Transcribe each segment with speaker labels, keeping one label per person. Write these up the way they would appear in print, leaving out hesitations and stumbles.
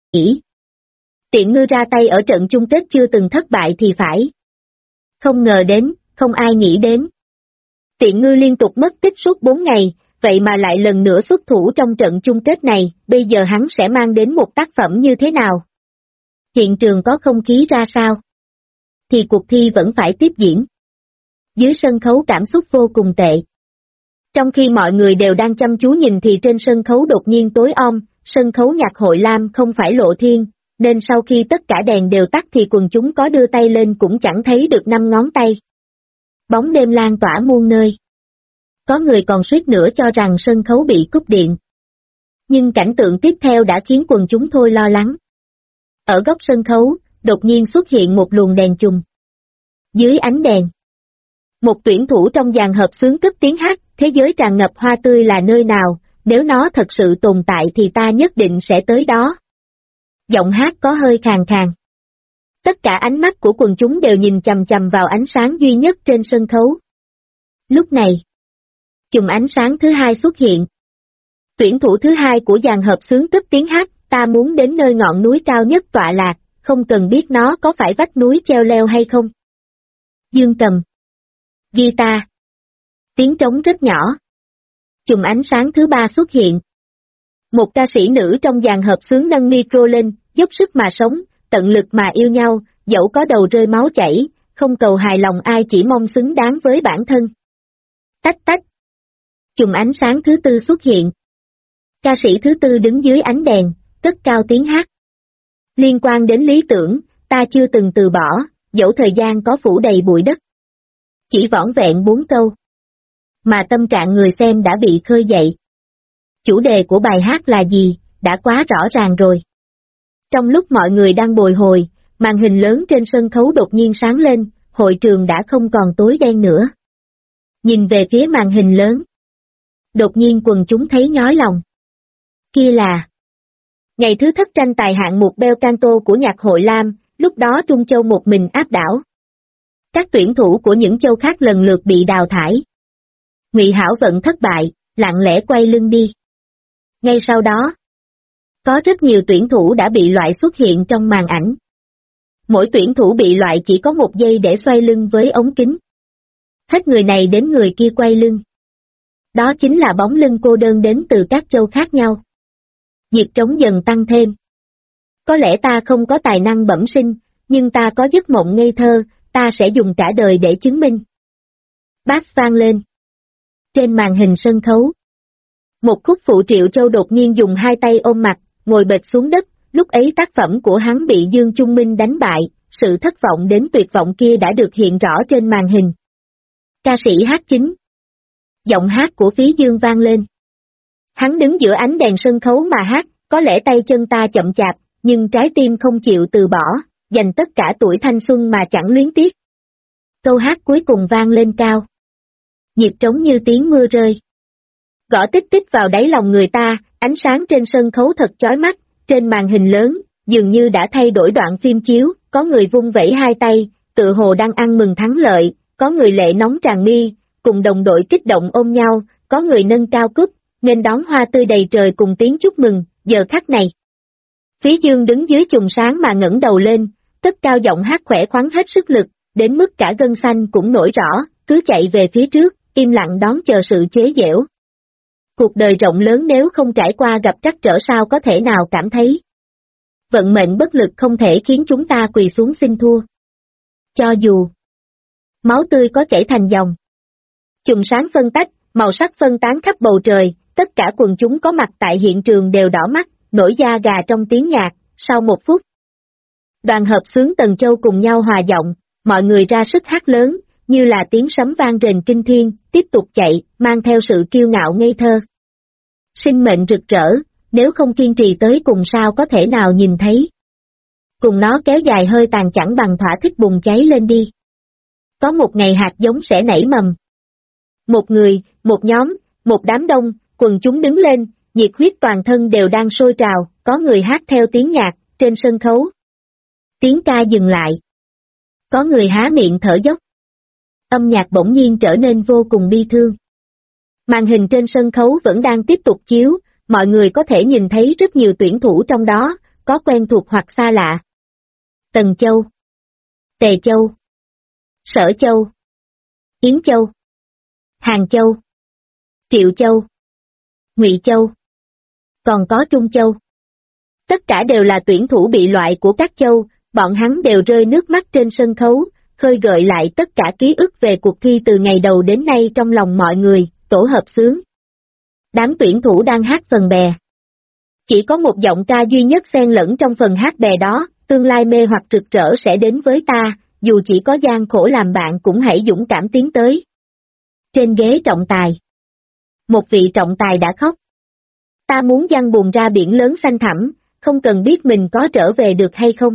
Speaker 1: Tiện ngư ra tay ở trận chung kết chưa từng thất bại thì phải. Không ngờ đến, không ai nghĩ đến. Tiện ngư liên tục mất tích suốt 4 ngày, vậy mà lại lần nữa xuất thủ trong trận chung kết này, bây giờ hắn sẽ mang đến một tác phẩm như thế nào? Hiện trường có không khí ra sao? Thì cuộc thi vẫn phải tiếp diễn. Dưới sân khấu cảm xúc vô cùng tệ. Trong khi mọi người đều đang chăm chú nhìn thì trên sân khấu đột nhiên tối om, sân khấu nhạc hội Lam không phải lộ thiên, nên sau khi tất cả đèn đều tắt thì quần chúng có đưa tay lên cũng chẳng thấy được 5 ngón tay. Bóng đêm lan tỏa muôn nơi. Có người còn suýt nữa cho rằng sân khấu bị cúp điện. Nhưng cảnh tượng tiếp theo đã khiến quần chúng thôi lo lắng. Ở góc sân khấu, đột nhiên xuất hiện một luồng đèn chùm. Dưới ánh đèn, một tuyển thủ trong dàn hợp xướng cất tiếng hát, thế giới tràn ngập hoa tươi là nơi nào, nếu nó thật sự tồn tại thì ta nhất định sẽ tới đó. Giọng hát có hơi khàn khàn. Tất cả ánh mắt của quần chúng đều nhìn chằm chằm vào ánh sáng duy nhất trên sân khấu. Lúc này, chùm ánh sáng thứ hai xuất hiện. Tuyển thủ thứ hai của dàn hợp xướng cất tiếng hát, ta muốn đến nơi ngọn núi cao nhất tọa lạc, không cần biết nó có phải vách núi treo leo hay không. Dương cầm, guitar, tiếng trống rất nhỏ. Chùm ánh sáng thứ ba xuất hiện. Một ca sĩ nữ trong dàn hợp xướng nâng micro lên, dốc sức mà sống, tận lực mà yêu nhau, dẫu có đầu rơi máu chảy, không cầu hài lòng ai chỉ mong xứng đáng với bản thân. Tách tách. Chùm ánh sáng thứ tư xuất hiện. Ca sĩ thứ tư đứng dưới ánh đèn, cất cao tiếng hát. Liên quan đến lý tưởng, ta chưa từng từ bỏ, dẫu thời gian có phủ đầy bụi đất. Chỉ vỏn vẹn 4 câu. Mà tâm trạng người xem đã bị khơi dậy. Chủ đề của bài hát là gì, đã quá rõ ràng rồi. Trong lúc mọi người đang bồi hồi, màn hình lớn trên sân khấu đột nhiên sáng lên, hội trường đã không còn tối đen nữa. Nhìn về phía màn hình lớn. Đột nhiên quần chúng thấy nhói lòng. Kia là ngày thứ thất tranh tài hạng mục bel canto của nhạc hội Lam, lúc đó Trung Châu một mình áp đảo. Các tuyển thủ của những châu khác lần lượt bị đào thải. Ngụy Hảo Vận thất bại, lặng lẽ quay lưng đi. Ngay sau đó, có rất nhiều tuyển thủ đã bị loại xuất hiện trong màn ảnh. Mỗi tuyển thủ bị loại chỉ có 1 giây để xoay lưng với ống kính. Hết người này đến người kia quay lưng. Đó chính là bóng lưng cô đơn đến từ các châu khác nhau. Nhiệt trống dần tăng thêm. Có lẽ ta không có tài năng bẩm sinh, nhưng ta có giấc mộng ngây thơ, ta sẽ dùng cả đời để chứng minh. Bass vang lên. Trên màn hình sân khấu. Một khúc phụ Triệu Châu đột nhiên dùng 2 tay ôm mặt, ngồi bệt xuống đất, lúc ấy tác phẩm của hắn bị Dương Trung Minh đánh bại, sự thất vọng đến tuyệt vọng kia đã được hiện rõ trên màn hình. Ca sĩ hát chính. Giọng hát của Phí Dương vang lên. Hắn đứng giữa ánh đèn sân khấu mà hát, có lẽ tay chân ta chậm chạp, nhưng trái tim không chịu từ bỏ, dành tất cả tuổi thanh xuân mà chẳng luyến tiếc. Câu hát cuối cùng vang lên cao. Nhịp trống như tiếng mưa rơi. Gõ tích tích vào đáy lòng người ta, ánh sáng trên sân khấu thật chói mắt, trên màn hình lớn, dường như đã thay đổi đoạn phim chiếu, có người vung vẩy 2 tay, tự hồ đang ăn mừng thắng lợi, có người lệ nóng tràn mi, cùng đồng đội kích động ôm nhau, có người nâng cao cúp, nên đón hoa tươi đầy trời cùng tiếng chúc mừng, giờ khắc này. Phí Dương đứng dưới chùm sáng mà ngẩng đầu lên, cất cao giọng hát khỏe khoắn hết sức lực, đến mức cả gân xanh cũng nổi rõ, cứ chạy về phía trước, im lặng đón chờ sự chế giễu. Cuộc đời rộng lớn nếu không trải qua gặp trắc trở sao có thể nào cảm thấy. Vận mệnh bất lực không thể khiến chúng ta quỳ xuống xin thua. Cho dù máu tươi có chảy thành dòng. Chùm sáng phân tách, màu sắc phân tán khắp bầu trời, tất cả quần chúng có mặt tại hiện trường đều đỏ mắt, nổi da gà trong tiếng nhạc, sau 1 phút. Đoàn hợp xướng Tần Châu cùng nhau hòa giọng, mọi người ra sức hát lớn, như là tiếng sấm vang rền kinh thiên, tiếp tục chạy, mang theo sự kiêu ngạo ngây thơ. Sinh mệnh rực rỡ, nếu không kiên trì tới cùng sao có thể nào nhìn thấy. Cùng nó kéo dài hơi tàn chẳng bằng thỏa thích bùng cháy lên đi. Có một ngày hạt giống sẽ nảy mầm. Một người, một nhóm, một đám đông, quần chúng đứng lên, nhiệt huyết toàn thân đều đang sôi trào, có người hát theo tiếng nhạc, trên sân khấu. Tiếng ca dừng lại. Có người há miệng thở dốc. Âm nhạc bỗng nhiên trở nên vô cùng bi thương. Màn hình trên sân khấu vẫn đang tiếp tục chiếu, mọi người có thể nhìn thấy rất nhiều tuyển thủ trong đó, có quen thuộc hoặc xa lạ. Tần Châu, Tề Châu, Sở Châu, Yến Châu, Hàng Châu, Triệu Châu, Ngụy Châu, còn có Trung Châu. Tất cả đều là tuyển thủ bị loại của các châu, bọn hắn đều rơi nước mắt trên sân khấu, khơi gợi lại tất cả ký ức về cuộc thi từ ngày đầu đến nay trong lòng mọi người, tổ hợp xướng. Đám tuyển thủ đang hát phần bè. Chỉ có một giọng ca duy nhất xen lẫn trong phần hát bè đó, tương lai mê hoặc rực rỡ sẽ đến với ta, dù chỉ có gian khổ làm bạn cũng hãy dũng cảm tiến tới. Trên ghế trọng tài. Một vị trọng tài đã khóc. Ta muốn giăng buồm ra biển lớn xanh thẳm, không cần biết mình có trở về được hay không.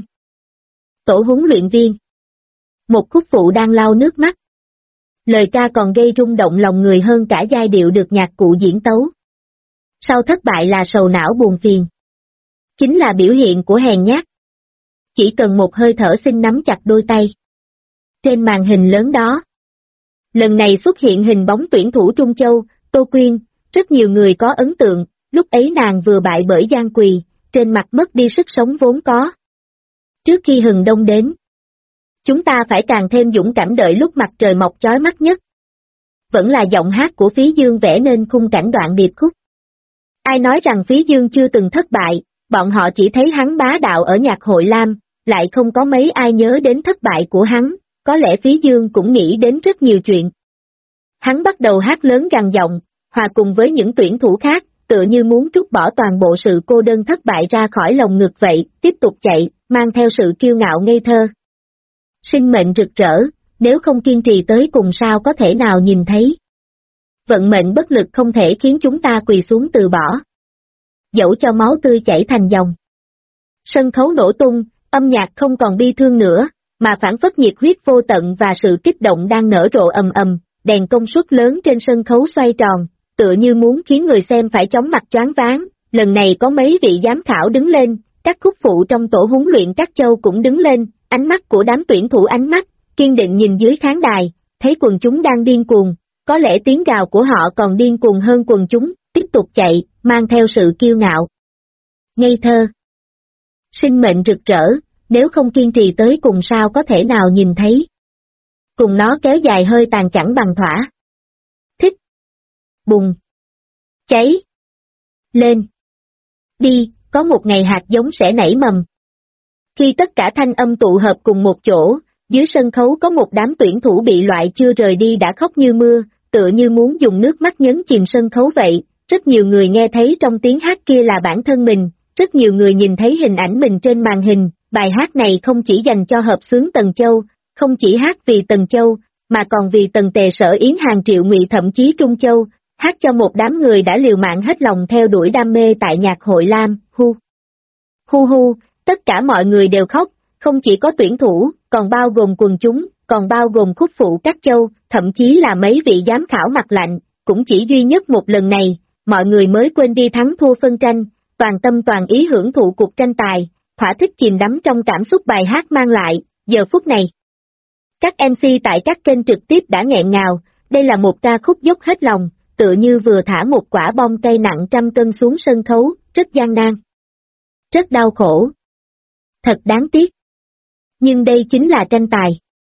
Speaker 1: Tổ huấn luyện viên. Một khúc phụ đang lau nước mắt. Lời ca còn gây rung động lòng người hơn cả giai điệu được nhạc cụ diễn tấu. Sau thất bại là sầu não buồn phiền. Chính là biểu hiện của hèn nhát. Chỉ cần một hơi thở xin nắm chặt đôi tay. Trên màn hình lớn đó. Lần này xuất hiện hình bóng tuyển thủ Trung Châu, Tô Quyên, rất nhiều người có ấn tượng, lúc ấy nàng vừa bại bởi Giang Quỳ, trên mặt mất đi sức sống vốn có. Trước khi hừng đông đến, chúng ta phải càng thêm dũng cảm đợi lúc mặt trời mọc chói mắt nhất. Vẫn là giọng hát của Phí Dương vẽ nên khung cảnh đoạn điệp khúc. Ai nói rằng Phí Dương chưa từng thất bại, bọn họ chỉ thấy hắn bá đạo ở nhạc hội Lam, lại không có mấy ai nhớ đến thất bại của hắn, có lẽ Phí Dương cũng nghĩ đến rất nhiều chuyện. Hắn bắt đầu hát lớn gằn giọng, hòa cùng với những tuyển thủ khác, tựa như muốn trút bỏ toàn bộ sự cô đơn thất bại ra khỏi lồng ngực vậy, tiếp tục chạy, mang theo sự kiêu ngạo ngây thơ. Sinh mệnh rực rỡ, nếu không kiên trì tới cùng sao có thể nào nhìn thấy. Vận mệnh bất lực không thể khiến chúng ta quỳ xuống từ bỏ. Dẫu cho máu tươi chảy thành dòng. Sân khấu nổ tung, âm nhạc không còn bi thương nữa, mà phản phất nhiệt huyết vô tận và sự kích động đang nở rộ ầm ầm, đèn công suất lớn trên sân khấu xoay tròn, tựa như muốn khiến người xem phải chóng mặt choáng váng. Lần này có mấy vị giám khảo đứng lên, các khúc phụ trong tổ huấn luyện các châu cũng đứng lên, ánh mắt của đám tuyển thủ ánh mắt, kiên định nhìn dưới khán đài, thấy quần chúng đang điên cuồng, có lẽ tiếng gào của họ còn điên cuồng hơn quần chúng, tiếp tục chạy, mang theo sự kiêu ngạo. Ngây thơ. Sinh mệnh rực rỡ, nếu không kiên trì tới cùng sao có thể nào nhìn thấy. Cùng nó kéo dài hơi tàn chẳng bằng thỏa. Thích. Bùng. Cháy. Lên. Đi, có một ngày hạt giống sẽ nảy mầm. Khi tất cả thanh âm tụ hợp cùng một chỗ, dưới sân khấu có một đám tuyển thủ bị loại chưa rời đi đã khóc như mưa, tựa như muốn dùng nước mắt nhấn chìm sân khấu vậy. Rất nhiều người nghe thấy trong tiếng hát kia là bản thân mình, rất nhiều người nhìn thấy hình ảnh mình trên màn hình. Bài hát này không chỉ dành cho hợp xướng Tần Châu, không chỉ hát vì Tần Châu, mà còn vì Tần Tề Sở Yến Hàng Triệu Ngụy thậm chí Trung Châu, hát cho một đám người đã liều mạng hết lòng theo đuổi đam mê tại nhạc hội Lam, hu. Hu hu, tất cả mọi người đều khóc, không chỉ có tuyển thủ, còn bao gồm quần chúng, còn bao gồm khúc phụ các châu, thậm chí là mấy vị giám khảo mặt lạnh, cũng chỉ duy nhất một lần này, mọi người mới quên đi thắng thua phân tranh, toàn tâm toàn ý hưởng thụ cuộc tranh tài, thỏa thích chìm đắm trong cảm xúc bài hát mang lại. Giờ phút này, các MC tại các kênh trực tiếp đã nghẹn ngào, đây là một ca khúc dốc hết lòng, tựa như vừa thả một quả bom cây nặng 100 cân xuống sân khấu, rất gian nan, rất đau khổ, thật đáng tiếc. Nhưng đây chính là tranh tài.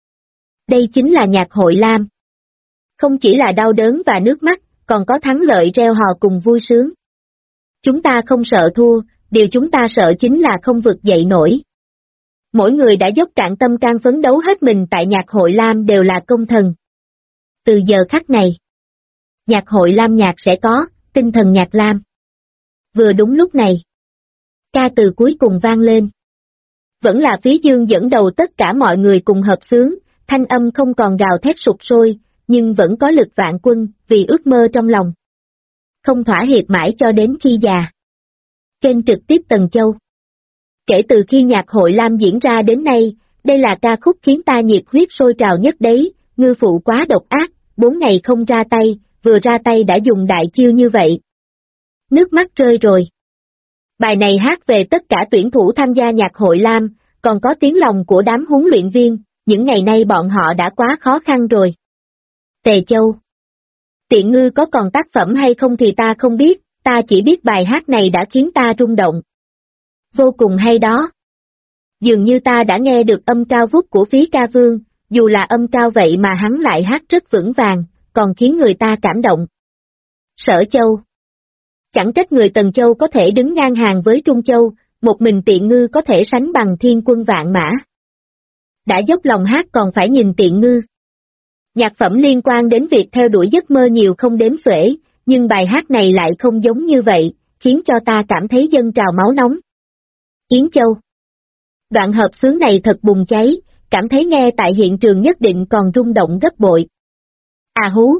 Speaker 1: Đây chính là nhạc hội Lam. Không chỉ là đau đớn và nước mắt, còn có thắng lợi reo hò cùng vui sướng. Chúng ta không sợ thua, điều chúng ta sợ chính là không vực dậy nổi. Mỗi người đã dốc cạn tâm can phấn đấu hết mình tại nhạc hội Lam đều là công thần. Từ giờ khắc này, nhạc hội Lam nhạc sẽ có, tinh thần nhạc Lam. Vừa đúng lúc này, ca từ cuối cùng vang lên. Vẫn là Phí Dương dẫn đầu tất cả mọi người cùng hợp xướng, thanh âm không còn gào thét sụp sôi, nhưng vẫn có lực vạn quân, vì ước mơ trong lòng. Không thỏa hiệp mãi cho đến khi già. Kênh trực tiếp Tần Châu. Kể từ khi nhạc hội Lam diễn ra đến nay, đây là ca khúc khiến ta nhiệt huyết sôi trào nhất đấy, ngư phụ quá độc ác, 4 ngày không ra tay, vừa ra tay đã dùng đại chiêu như vậy. Nước mắt rơi rồi. Bài này hát về tất cả tuyển thủ tham gia nhạc hội Lam, còn có tiếng lòng của đám huấn luyện viên, những ngày nay bọn họ đã quá khó khăn rồi. Tề Châu. Tiện ngư có còn tác phẩm hay không thì ta không biết, ta chỉ biết bài hát này đã khiến ta rung động. Vô cùng hay đó. Dường như ta đã nghe được âm cao vút của phí ca vương, dù là âm cao vậy mà hắn lại hát rất vững vàng, còn khiến người ta cảm động. Sở Châu. Chẳng trách người Tần Châu có thể đứng ngang hàng với Trung Châu, một mình Tiện Ngư có thể sánh bằng thiên quân vạn mã. Đã dốc lòng hát còn phải nhìn Tiện Ngư. Nhạc phẩm liên quan đến việc theo đuổi giấc mơ nhiều không đếm xuể, nhưng bài hát này lại không giống như vậy, khiến cho ta cảm thấy dâng trào máu nóng. Yến Châu. Đoạn hợp xướng này thật bùng cháy, cảm thấy nghe tại hiện trường nhất định còn rung động gấp bội. À hú!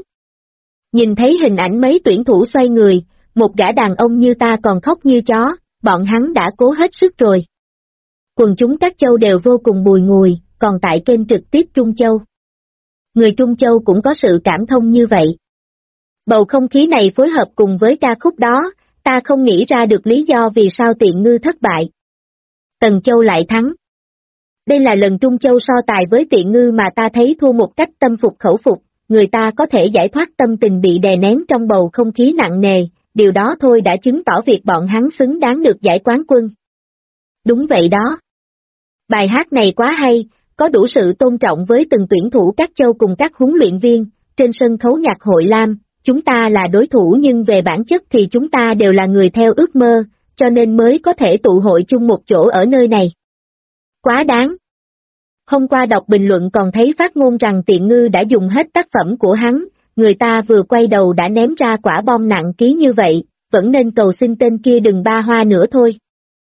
Speaker 1: Nhìn thấy hình ảnh mấy tuyển thủ xoay người, một gã đàn ông như ta còn khóc như chó, bọn hắn đã cố hết sức rồi. Quần chúng các châu đều vô cùng bùi ngùi, còn tại kênh trực tiếp Trung Châu. Người Trung Châu cũng có sự cảm thông như vậy. Bầu không khí này phối hợp cùng với ca khúc đó, ta không nghĩ ra được lý do vì sao Tiện Ngư thất bại. Tần Châu lại thắng. Đây là lần Trung Châu so tài với Tiện Ngư mà ta thấy thua một cách tâm phục khẩu phục, người ta có thể giải thoát tâm tình bị đè nén trong bầu không khí nặng nề, điều đó thôi đã chứng tỏ việc bọn hắn xứng đáng được giải quán quân. Đúng vậy đó. Bài hát này quá hay, có đủ sự tôn trọng với từng tuyển thủ các châu cùng các huấn luyện viên, trên sân khấu nhạc hội Lam, chúng ta là đối thủ nhưng về bản chất thì chúng ta đều là người theo ước mơ, cho nên mới có thể tụ hội chung một chỗ ở nơi này. Quá đáng. Hôm qua đọc bình luận còn thấy phát ngôn rằng Tiện Ngư đã dùng hết tác phẩm của hắn, người ta vừa quay đầu đã ném ra quả bom nặng ký như vậy, vẫn nên cầu xin tên kia đừng ba hoa nữa thôi.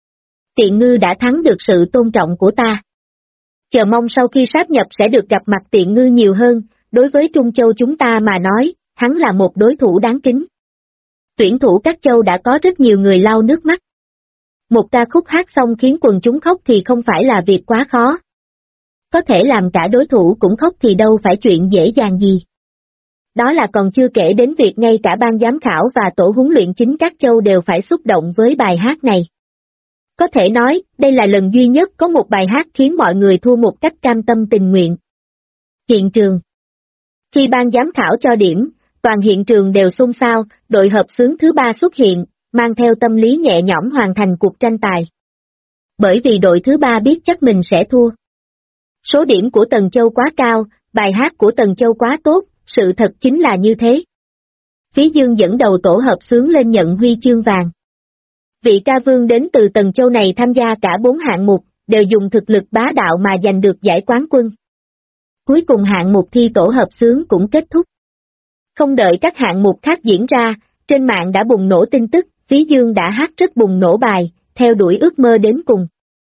Speaker 1: Tiện Ngư đã thắng được sự tôn trọng của ta. Chờ mong sau khi sáp nhập sẽ được gặp mặt Tiện Ngư nhiều hơn, đối với Trung Châu chúng ta mà nói, hắn là một đối thủ đáng kính. Tuyển thủ các châu đã có rất nhiều người lau nước mắt. Một ca khúc hát xong khiến quần chúng khóc thì không phải là việc quá khó. Có thể làm cả đối thủ cũng khóc thì đâu phải chuyện dễ dàng gì. Đó là còn chưa kể đến việc ngay cả ban giám khảo và tổ huấn luyện chính các châu đều phải xúc động với bài hát này. Có thể nói, đây là lần duy nhất có một bài hát khiến mọi người thua một cách cam tâm tình nguyện. Hiện trường. Khi ban giám khảo cho điểm, toàn hiện trường đều xôn xao, đội hợp xướng thứ 3 xuất hiện, mang theo tâm lý nhẹ nhõm hoàn thành cuộc tranh tài. Bởi vì đội thứ 3 biết chắc mình sẽ thua. Số điểm của Tần Châu quá cao, bài hát của Tần Châu quá tốt, sự thật chính là như thế. Phí Dương dẫn đầu tổ hợp xướng lên nhận huy chương vàng. Vị ca vương đến từ Tần Châu này tham gia cả 4 hạng mục, đều dùng thực lực bá đạo mà giành được giải quán quân. Cuối cùng hạng mục thi tổ hợp xướng cũng kết thúc. Không đợi các hạng mục khác diễn ra, trên mạng đã bùng nổ tin tức, Phí Dương đã hát rất bùng nổ bài, theo đuổi ước mơ đến cùng.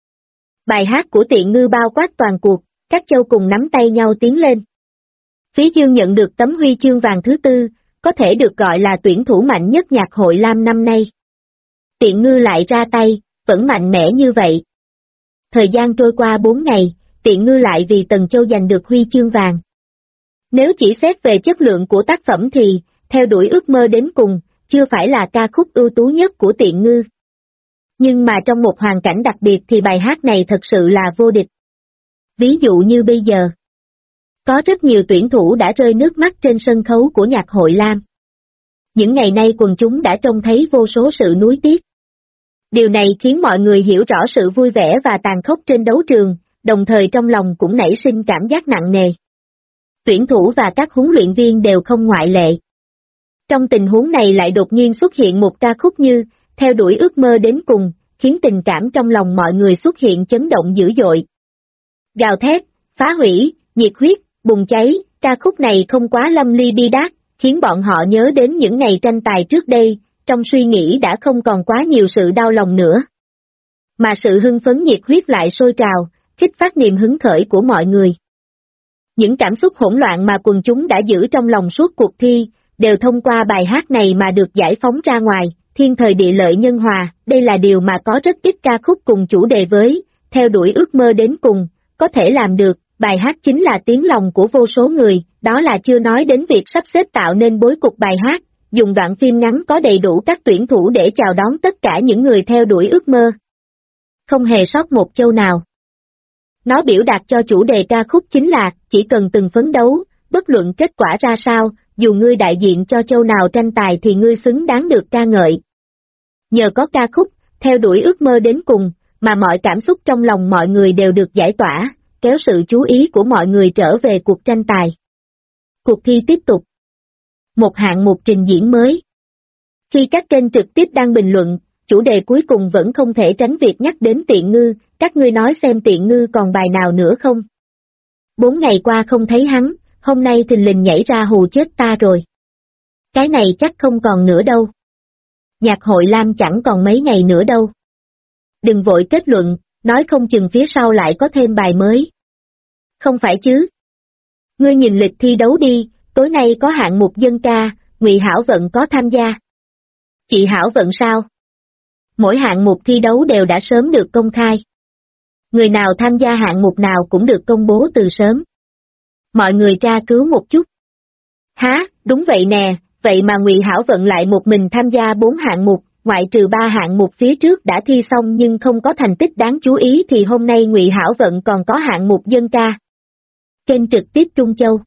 Speaker 1: Bài hát của Tiện Ngư bao quát toàn cuộc, các châu cùng nắm tay nhau tiến lên. Phí Dương nhận được tấm huy chương vàng thứ 4, có thể được gọi là tuyển thủ mạnh nhất nhạc hội Lam năm nay. Tiện Ngư lại ra tay, vẫn mạnh mẽ như vậy. Thời gian trôi qua 4 ngày, Tiện Ngư lại vì Tần Châu giành được huy chương vàng. Nếu chỉ xét về chất lượng của tác phẩm thì, theo đuổi ước mơ đến cùng, chưa phải là ca khúc ưu tú nhất của Tiện Ngư. Nhưng mà trong một hoàn cảnh đặc biệt thì bài hát này thật sự là vô địch. Ví dụ như bây giờ, có rất nhiều tuyển thủ đã rơi nước mắt trên sân khấu của nhạc hội Lam. Những ngày nay quần chúng đã trông thấy vô số sự nuối tiếc. Điều này khiến mọi người hiểu rõ sự vui vẻ và tàn khốc trên đấu trường, đồng thời trong lòng cũng nảy sinh cảm giác nặng nề. Tuyển thủ và các huấn luyện viên đều không ngoại lệ. Trong tình huống này lại đột nhiên xuất hiện một ca khúc như Theo đuổi ước mơ đến cùng, khiến tình cảm trong lòng mọi người xuất hiện chấn động dữ dội. Gào thét, phá hủy, nhiệt huyết, bùng cháy, ca khúc này không quá lâm ly bi đát, khiến bọn họ nhớ đến những ngày tranh tài trước đây, trong suy nghĩ đã không còn quá nhiều sự đau lòng nữa. Mà sự hưng phấn nhiệt huyết lại sôi trào, kích phát niềm hứng khởi của mọi người. Những cảm xúc hỗn loạn mà quần chúng đã giữ trong lòng suốt cuộc thi, đều thông qua bài hát này mà được giải phóng ra ngoài, thiên thời địa lợi nhân hòa, đây là điều mà có rất ít ca khúc cùng chủ đề với, theo đuổi ước mơ đến cùng, có thể làm được, bài hát chính là tiếng lòng của vô số người, đó là chưa nói đến việc sắp xếp tạo nên bối cục bài hát, dùng đoạn phim ngắn có đầy đủ các tuyển thủ để chào đón tất cả những người theo đuổi ước mơ. Không hề sót một châu nào. Nó biểu đạt cho chủ đề ca khúc chính là, chỉ cần từng phấn đấu, bất luận kết quả ra sao, dù ngươi đại diện cho châu nào tranh tài thì ngươi xứng đáng được ca ngợi. Nhờ có ca khúc, theo đuổi ước mơ đến cùng, mà mọi cảm xúc trong lòng mọi người đều được giải tỏa, kéo sự chú ý của mọi người trở về cuộc tranh tài. Cuộc thi tiếp tục. Một hạng mục trình diễn mới. Khi các kênh trực tiếp đang bình luận, chủ đề cuối cùng vẫn không thể tránh việc nhắc đến Tiện Ngư, các ngươi nói xem Tiện Ngư còn bài nào nữa không? 4 ngày qua không thấy hắn, hôm nay thình lình nhảy ra hù chết ta rồi. Cái này chắc không còn nữa đâu. Nhạc hội Lam chẳng còn mấy ngày nữa đâu. Đừng vội kết luận, nói không chừng phía sau lại có thêm bài mới. Không phải chứ? Ngươi nhìn lịch thi đấu đi, tối nay có hạng mục dân ca, Ngụy Hảo Vận có tham gia. Chị Hảo Vận sao? Mỗi hạng mục thi đấu đều đã sớm được công khai. Người nào tham gia hạng mục nào cũng được công bố từ sớm. Mọi người tra cứu một chút. Hả, đúng vậy nè, vậy mà Ngụy Hảo Vận lại một mình tham gia 4 hạng mục, ngoại trừ 3 hạng mục phía trước đã thi xong nhưng không có thành tích đáng chú ý thì hôm nay Ngụy Hảo Vận còn có hạng mục dân ca. Kênh trực tiếp Trung Châu.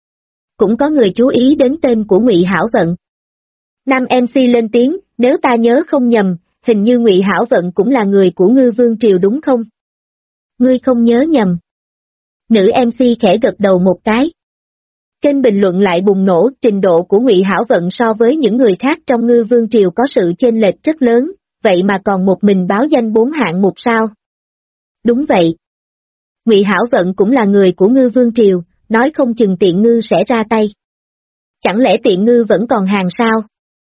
Speaker 1: Cũng có người chú ý đến tên của Ngụy Hảo Vận. Nam MC lên tiếng, nếu ta nhớ không nhầm, hình như Ngụy Hảo Vận cũng là người của Ngư Vương Triều đúng không? Ngươi không nhớ nhầm. Nữ MC khẽ gật đầu một cái. Kênh bình luận lại bùng nổ, trình độ của Ngụy Hảo Vận so với những người khác trong Ngư Vương Triều có sự chênh lệch rất lớn, vậy mà còn một mình báo danh 4 hạng mục sao? Đúng vậy. Ngụy Hảo Vận cũng là người của Ngư Vương Triều, nói không chừng Tiện Ngư sẽ ra tay. Chẳng lẽ Tiện Ngư vẫn còn hàng sao?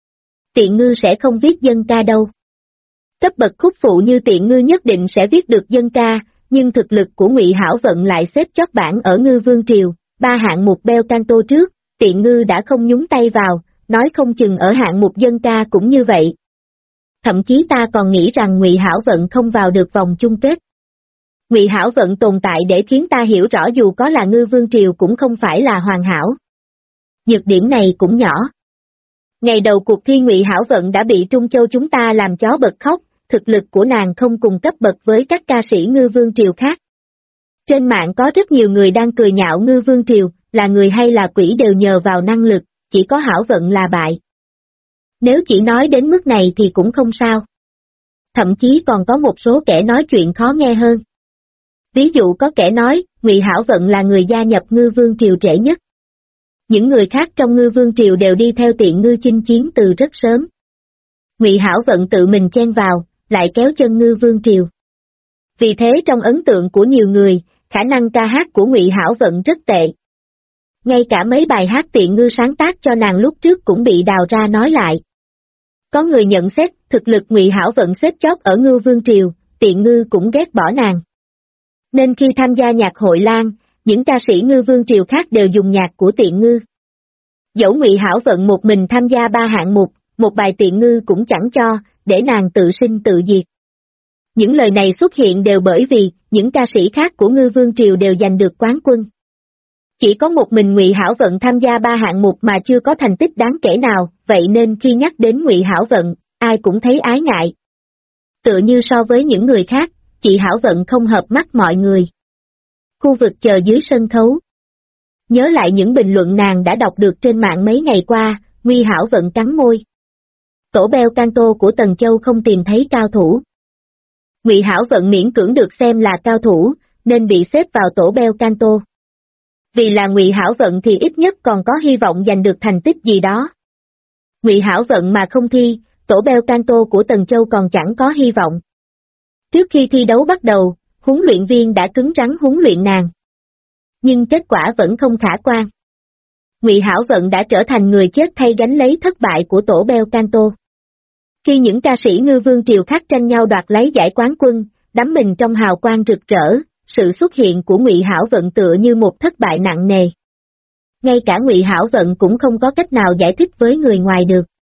Speaker 1: Tiện Ngư sẽ không viết dân ca đâu. Cấp bậc khúc phụ như Tiện Ngư nhất định sẽ viết được dân ca, nhưng thực lực của Ngụy Hảo Vận lại xếp chót bảng ở Ngư Vương Triều, 3 hạng mục bel canto trước, Tiện Ngư đã không nhúng tay vào, nói không chừng ở hạng mục dân ca cũng như vậy. Thậm chí ta còn nghĩ rằng Ngụy Hảo Vận không vào được vòng chung kết. Ngụy Hảo Vận tồn tại để khiến ta hiểu rõ dù có là Ngư Vương Triều cũng không phải là hoàn hảo. Nhược điểm này cũng nhỏ. Ngày đầu cuộc thi Ngụy Hảo Vận đã bị Trung Châu chúng ta làm chó bật khóc, thực lực của nàng không cùng cấp bậc với các ca sĩ Ngư Vương Triều khác. Trên mạng có rất nhiều người đang cười nhạo Ngư Vương Triều, là người hay là quỷ đều nhờ vào năng lực, chỉ có Hảo Vận là bại. Nếu chỉ nói đến mức này thì cũng không sao. Thậm chí còn có một số kẻ nói chuyện khó nghe hơn. Ví dụ có kẻ nói, Ngụy Hảo Vận là người gia nhập Ngư Vương Triều trễ nhất. Những người khác trong Ngư Vương Triều đều đi theo Tiện Ngư chinh chiến từ rất sớm. Ngụy Hảo Vận tự mình chen vào, lại kéo chân Ngư Vương Triều. Vì thế trong ấn tượng của nhiều người, khả năng ca hát của Ngụy Hảo Vận rất tệ. Ngay cả mấy bài hát Tiện Ngư sáng tác cho nàng lúc trước cũng bị đào ra nói lại. Có người nhận xét, thực lực Ngụy Hảo Vận xếp chót ở Ngư Vương Triều, Tiện Ngư cũng ghét bỏ nàng. Nên khi tham gia nhạc hội Lan, những ca sĩ Ngư Vương Triều khác đều dùng nhạc của Tiện Ngư. Dẫu Ngụy Hảo Vận một mình tham gia 3 hạng mục, một bài Tiện Ngư cũng chẳng cho, để nàng tự sinh tự diệt. Những lời này xuất hiện đều bởi vì, những ca sĩ khác của Ngư Vương Triều đều giành được quán quân. Chỉ có một mình Ngụy Hảo Vận tham gia 3 hạng mục mà chưa có thành tích đáng kể nào, vậy nên khi nhắc đến Ngụy Hảo Vận, ai cũng thấy ái ngại. Tựa như so với những người khác, chị Hảo Vận không hợp mắt mọi người. Khu vực chờ dưới sân khấu. Nhớ lại những bình luận nàng đã đọc được trên mạng mấy ngày qua, Ngụy Hảo Vận cắn môi. Tổ bel canto của Tần Châu không tìm thấy cao thủ. Ngụy Hảo Vận miễn cưỡng được xem là cao thủ, nên bị xếp vào tổ bel canto. Vì là Ngụy Hảo Vận thì ít nhất còn có hy vọng giành được thành tích gì đó. Ngụy Hảo Vận mà không thi, tổ bel canto của Tần Châu còn chẳng có hy vọng. Trước khi thi đấu bắt đầu, huấn luyện viên đã cứng rắn huấn luyện nàng. Nhưng kết quả vẫn không khả quan. Ngụy Hảo Vận đã trở thành người chết thay gánh lấy thất bại của tổ bel canto. Khi những ca sĩ Ngư Vương Triều khác tranh nhau đoạt lấy giải quán quân, đắm mình trong hào quang rực rỡ, sự xuất hiện của Ngụy Hảo Vận tựa như một thất bại nặng nề. Ngay cả Ngụy Hảo Vận cũng không có cách nào giải thích với người ngoài được.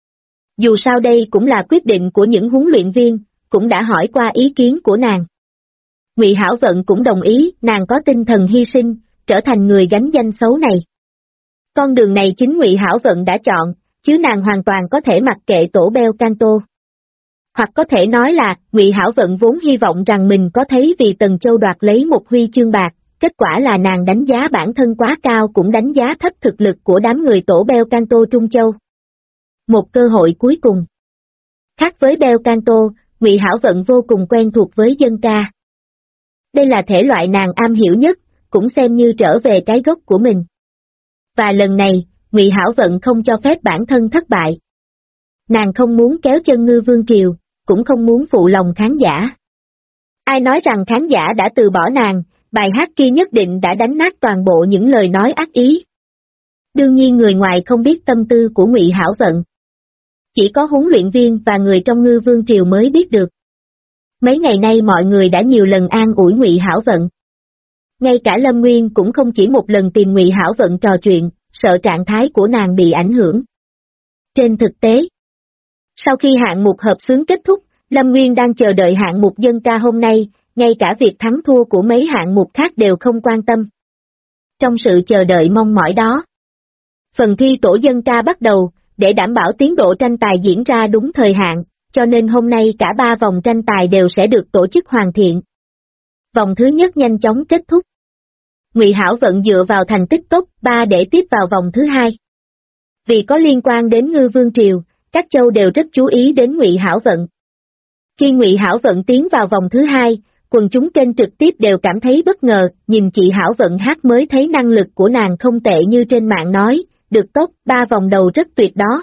Speaker 1: Dù sao đây cũng là quyết định của những huấn luyện viên, cũng đã hỏi qua ý kiến của nàng. Ngụy Hảo Vận cũng đồng ý, nàng có tinh thần hy sinh, trở thành người gánh danh xấu này. Con đường này chính Ngụy Hảo Vận đã chọn, chứ nàng hoàn toàn có thể mặc kệ tổ bel canto. Hoặc có thể nói là, Ngụy Hảo Vận vốn hy vọng rằng mình có thấy vì Tần Châu đoạt lấy một huy chương bạc, kết quả là nàng đánh giá bản thân quá cao cũng đánh giá thấp thực lực của đám người tổ bel canto Trung Châu. Một cơ hội cuối cùng. Khác với bel canto, Ngụy Hảo Vận vô cùng quen thuộc với dân ca. Đây là thể loại nàng am hiểu nhất, cũng xem như trở về cái gốc của mình. Và lần này, Ngụy Hảo Vận không cho phép bản thân thất bại. Nàng không muốn kéo chân Ngư Vương Triều, cũng không muốn phụ lòng khán giả. Ai nói rằng khán giả đã từ bỏ nàng, bài hát kia nhất định đã đánh nát toàn bộ những lời nói ác ý. Đương nhiên người ngoài không biết tâm tư của Ngụy Hảo Vận. Chỉ có huấn luyện viên và người trong Ngư Vương Triều mới biết được. Mấy ngày nay mọi người đã nhiều lần an ủi Ngụy Hảo Vận. Ngay cả Lâm Nguyên cũng không chỉ một lần tìm Ngụy Hảo Vận trò chuyện, sợ trạng thái của nàng bị ảnh hưởng. Trên thực tế, sau khi hạng mục hợp xướng kết thúc, Lâm Nguyên đang chờ đợi hạng mục dân ca hôm nay, ngay cả việc thắng thua của mấy hạng mục khác đều không quan tâm. Trong sự chờ đợi mong mỏi đó, phần thi tổ dân ca bắt đầu, để đảm bảo tiến độ tranh tài diễn ra đúng thời hạn, cho nên hôm nay cả 3 vòng tranh tài đều sẽ được tổ chức hoàn thiện. Vòng thứ nhất nhanh chóng kết thúc. Ngụy Hảo Vận dựa vào thành tích top 3 để tiếp vào vòng thứ hai. Vì có liên quan đến Ngư Vương Triều, các châu đều rất chú ý đến Ngụy Hảo Vận. Khi Ngụy Hảo Vận tiến vào vòng thứ hai, quần chúng kênh trực tiếp đều cảm thấy bất ngờ, nhìn chị Hảo Vận hát mới thấy năng lực của nàng không tệ như trên mạng nói, được top 3 vòng đầu rất tuyệt đó.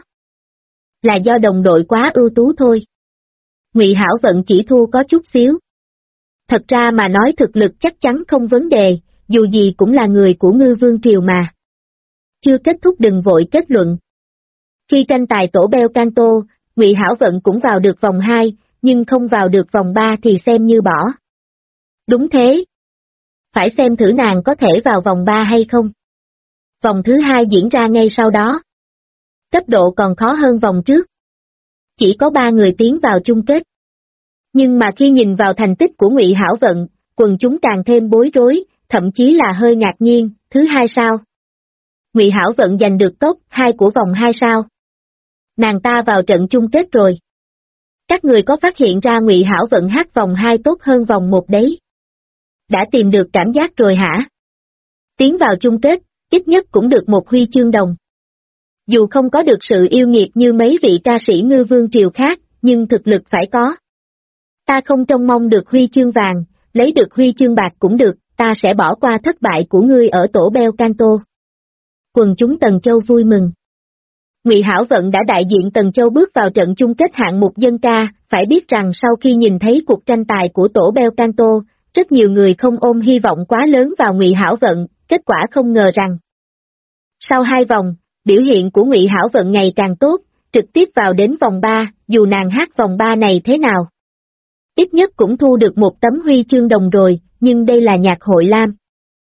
Speaker 1: Là do đồng đội quá ưu tú thôi. Ngụy Hảo Vận chỉ thua có chút xíu. Thật ra mà nói thực lực chắc chắn không vấn đề, dù gì cũng là người của Ngư Vương Triều mà. Chưa kết thúc đừng vội kết luận. Khi tranh tài tổ beo canto, Ngụy Hảo Vận cũng vào được vòng 2, nhưng không vào được vòng 3 thì xem như bỏ. Đúng thế. Phải xem thử nàng có thể vào vòng 3 hay không. Vòng thứ 2 diễn ra ngay sau đó. Cấp độ còn khó hơn vòng trước. Chỉ có 3 người tiến vào chung kết. Nhưng mà khi nhìn vào thành tích của Ngụy Hảo Vận, quần chúng càng thêm bối rối, thậm chí là hơi ngạc nhiên, thứ 2 sao? Ngụy Hảo Vận giành được top 2 của vòng 2 sao? Nàng ta vào trận chung kết rồi. Các người có phát hiện ra Ngụy Hảo Vận hát vòng 2 tốt hơn vòng 1 đấy? Đã tìm được cảm giác rồi hả? Tiến vào chung kết, ít nhất cũng được một huy chương đồng. Dù không có được sự yêu nghiệt như mấy vị ca sĩ Ngư Vương Triều khác, nhưng thực lực phải có. Ta không trông mong được huy chương vàng, lấy được huy chương bạc cũng được, ta sẽ bỏ qua thất bại của ngươi ở tổ beo canto. Quần chúng Tần Châu vui mừng. Ngụy Hảo Vận đã đại diện Tần Châu bước vào trận chung kết hạng mục dân ca, phải biết rằng sau khi nhìn thấy cuộc tranh tài của tổ beo canto, rất nhiều người không ôm hy vọng quá lớn vào Ngụy Hảo Vận, kết quả không ngờ rằng. Sau 2 vòng, biểu hiện của Ngụy Hảo Vận ngày càng tốt, trực tiếp vào đến vòng 3, dù nàng hát vòng 3 này thế nào. Ít nhất cũng thu được một tấm huy chương đồng rồi, nhưng đây là nhạc hội lam.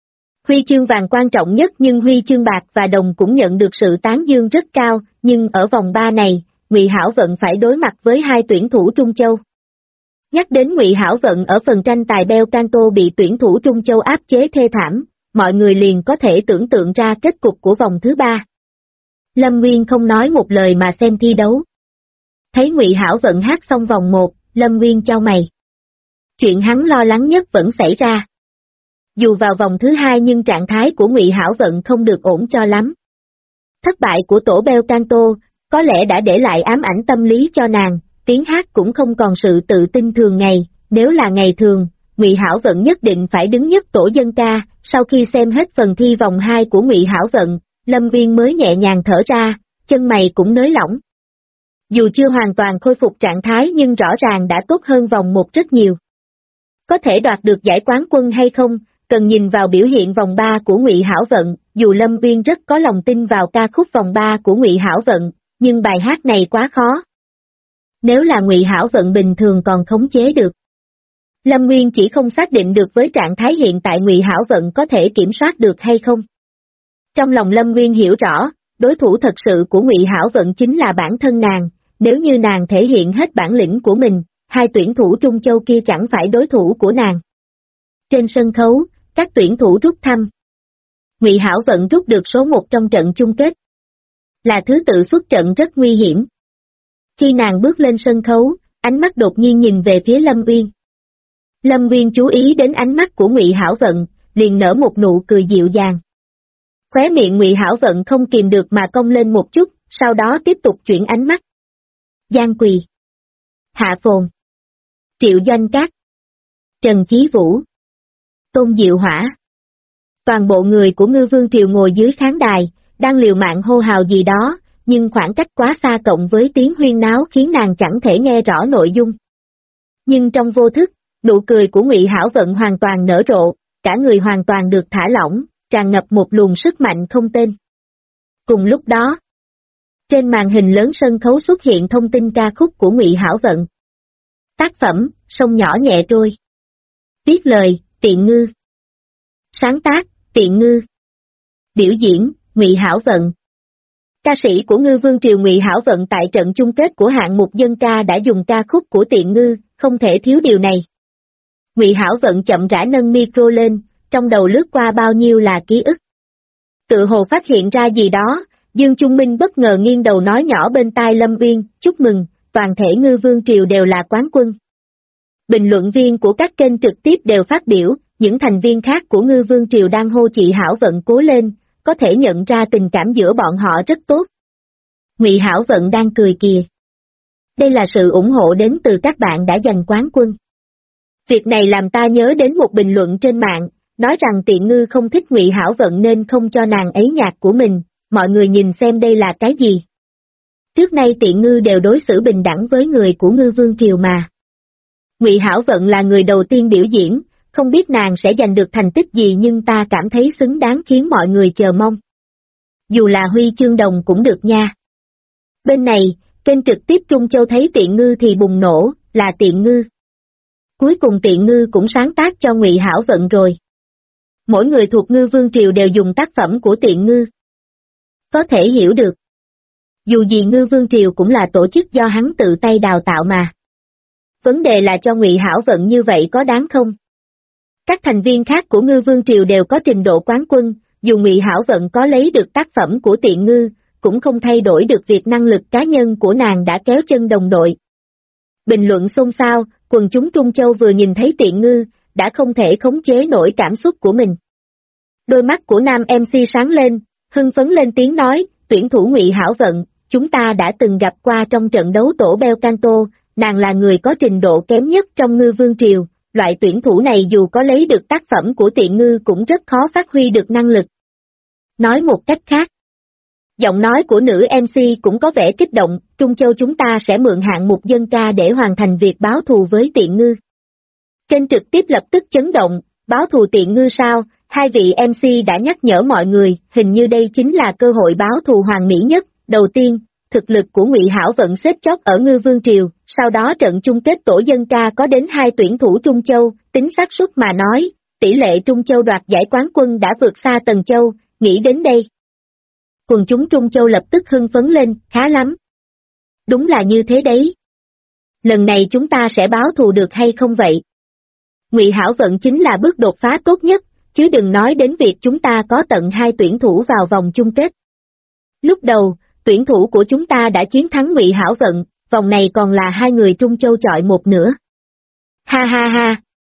Speaker 1: Huy chương vàng quan trọng nhất nhưng huy chương bạc và đồng cũng nhận được sự tán dương rất cao, nhưng ở vòng 3 này, Ngụy Hảo Vận phải đối mặt với 2 tuyển thủ Trung Châu. Nhắc đến Ngụy Hảo Vận ở phần tranh tài beo canto bị tuyển thủ Trung Châu áp chế thê thảm, mọi người liền có thể tưởng tượng ra kết cục của vòng thứ 3. Lâm Nguyên không nói một lời mà xem thi đấu. Thấy Ngụy Hảo Vận hát xong vòng 1, Lâm Nguyên chau mày. Chuyện hắn lo lắng nhất vẫn xảy ra. Dù vào vòng thứ 2 nhưng trạng thái của Ngụy Hảo Vận không được ổn cho lắm. Thất bại của tổ beo canto, có lẽ đã để lại ám ảnh tâm lý cho nàng, tiếng hát cũng không còn sự tự tin thường ngày, nếu là ngày thường, Ngụy Hảo Vận nhất định phải đứng nhất tổ dân ca. Sau khi xem hết phần thi vòng 2 của Ngụy Hảo Vận, Lâm Viên mới nhẹ nhàng thở ra, chân mày cũng nới lỏng. Dù chưa hoàn toàn khôi phục trạng thái nhưng rõ ràng đã tốt hơn vòng 1 rất nhiều. Có thể đoạt được giải quán quân hay không, cần nhìn vào biểu hiện vòng 3 của Ngụy Hảo Vận, dù Lâm Viên rất có lòng tin vào ca khúc vòng 3 của Ngụy Hảo Vận, nhưng bài hát này quá khó. Nếu là Ngụy Hảo Vận bình thường còn khống chế được. Lâm Nguyên chỉ không xác định được với trạng thái hiện tại Ngụy Hảo Vận có thể kiểm soát được hay không. Trong lòng Lâm Nguyên hiểu rõ, đối thủ thật sự của Ngụy Hảo Vận chính là bản thân nàng, nếu như nàng thể hiện hết bản lĩnh của mình, 2 tuyển thủ Trung Châu kia chẳng phải đối thủ của nàng. Trên sân khấu, các tuyển thủ rút thăm. Ngụy Hảo Vận rút được số 1 trong trận chung kết. Là thứ tự xuất trận rất nguy hiểm. Khi nàng bước lên sân khấu, ánh mắt đột nhiên nhìn về phía Lâm Uyên. Lâm Uyên chú ý đến ánh mắt của Ngụy Hảo Vận, liền nở một nụ cười dịu dàng. Khóe miệng Ngụy Hảo Vận không kìm được mà cong lên một chút, sau đó tiếp tục chuyển ánh mắt. Giang Quỳ. Hạ Phồn. Triệu Doanh Cát, Trần Chí Vũ, Tôn Diệu Hỏa. Toàn bộ người của Ngư Vương Triều ngồi dưới khán đài, đang liều mạng hô hào gì đó, nhưng khoảng cách quá xa cộng với tiếng huyên náo khiến nàng chẳng thể nghe rõ nội dung. Nhưng trong vô thức, nụ cười của Ngụy Hảo Vận hoàn toàn nở rộ, cả người hoàn toàn được thả lỏng, tràn ngập một luồng sức mạnh không tên. Cùng lúc đó, trên màn hình lớn sân khấu xuất hiện thông tin ca khúc của Ngụy Hảo Vận. Tác phẩm, Sông Nhỏ Nhẹ Trôi. Viết lời, Tiện Ngư. Sáng tác, Tiện Ngư. Biểu diễn, Ngụy Hảo Vận. Ca sĩ của Ngư Vương Triều Ngụy Hảo Vận tại trận chung kết của hạng mục dân ca đã dùng ca khúc của Tiện Ngư, không thể thiếu điều này. Ngụy Hảo Vận chậm rãi nâng micro lên, trong đầu lướt qua bao nhiêu là ký ức. Tự hồ phát hiện ra gì đó, Dương Trung Minh bất ngờ nghiêng đầu nói nhỏ bên tai Lâm Uyên, chúc mừng, toàn thể Ngư Vương Triều đều là quán quân. Bình luận viên của các kênh trực tiếp đều phát biểu, những thành viên khác của Ngư Vương Triều đang hô chị Hảo Vận cố lên, có thể nhận ra tình cảm giữa bọn họ rất tốt. Ngụy Hảo Vận đang cười kìa. Đây là sự ủng hộ đến từ các bạn đã giành quán quân. Việc này làm ta nhớ đến một bình luận trên mạng, nói rằng Tiện Ngư không thích Ngụy Hảo Vận nên không cho nàng ấy nhạc của mình, mọi người nhìn xem đây là cái gì. Trước nay Tiện Ngư đều đối xử bình đẳng với người của Ngư Vương Triều mà. Ngụy Hảo Vận là người đầu tiên biểu diễn, không biết nàng sẽ giành được thành tích gì nhưng ta cảm thấy xứng đáng khiến mọi người chờ mong. Dù là huy chương đồng cũng được nha. Bên này, kênh trực tiếp Trung Châu thấy Tiện Ngư thì bùng nổ, là Tiện Ngư. Cuối cùng Tiện Ngư cũng sáng tác cho Ngụy Hảo Vận rồi. Mỗi người thuộc Ngư Vương Triều đều dùng tác phẩm của Tiện Ngư. Có thể hiểu được. Dù gì Ngư Vương Triều cũng là tổ chức do hắn tự tay đào tạo mà. Vấn đề là cho Ngụy Hảo Vận như vậy có đáng không? Các thành viên khác của Ngư Vương Triều đều có trình độ quán quân, dù Ngụy Hảo Vận có lấy được tác phẩm của Tiện Ngư, cũng không thay đổi được việc năng lực cá nhân của nàng đã kéo chân đồng đội. Bình luận xôn xao, quần chúng Trung Châu vừa nhìn thấy Tiện Ngư, đã không thể khống chế nổi cảm xúc của mình. Đôi mắt của nam MC sáng lên, hưng phấn lên tiếng nói, tuyển thủ Ngụy Hảo Vận, chúng ta đã từng gặp qua trong trận đấu tổ Bel Canto, nàng là người có trình độ kém nhất trong Ngư Vương Triều, loại tuyển thủ này dù có lấy được tác phẩm của Tiện Ngư cũng rất khó phát huy được năng lực. Nói một cách khác, giọng nói của nữ MC cũng có vẻ kích động, Trung Châu chúng ta sẽ mượn hạng mục dân ca để hoàn thành việc báo thù với Tiện Ngư. Kênh trực tiếp lập tức chấn động, báo thù Tiện Ngư sao, hai vị MC đã nhắc nhở mọi người, hình như đây chính là cơ hội báo thù hoàn mỹ nhất. Đầu tiên, thực lực của Ngụy Hảo Vận xếp chót ở Ngư Vương Triều, sau đó trận chung kết tổ dân ca có đến 2 tuyển thủ Trung Châu, tính xác suất mà nói, tỷ lệ Trung Châu đoạt giải quán quân đã vượt xa Tần Châu, nghĩ đến đây. Quần chúng Trung Châu lập tức hưng phấn lên, khá lắm. Đúng là như thế đấy. Lần này chúng ta sẽ báo thù được hay không vậy? Ngụy Hảo Vận chính là bước đột phá tốt nhất, chứ đừng nói đến việc chúng ta có tận 2 tuyển thủ vào vòng chung kết. Lúc đầu, tuyển thủ của chúng ta đã chiến thắng Ngụy Hảo Vận, vòng này còn là 2 người Trung Châu chọi một nữa. Ha ha ha!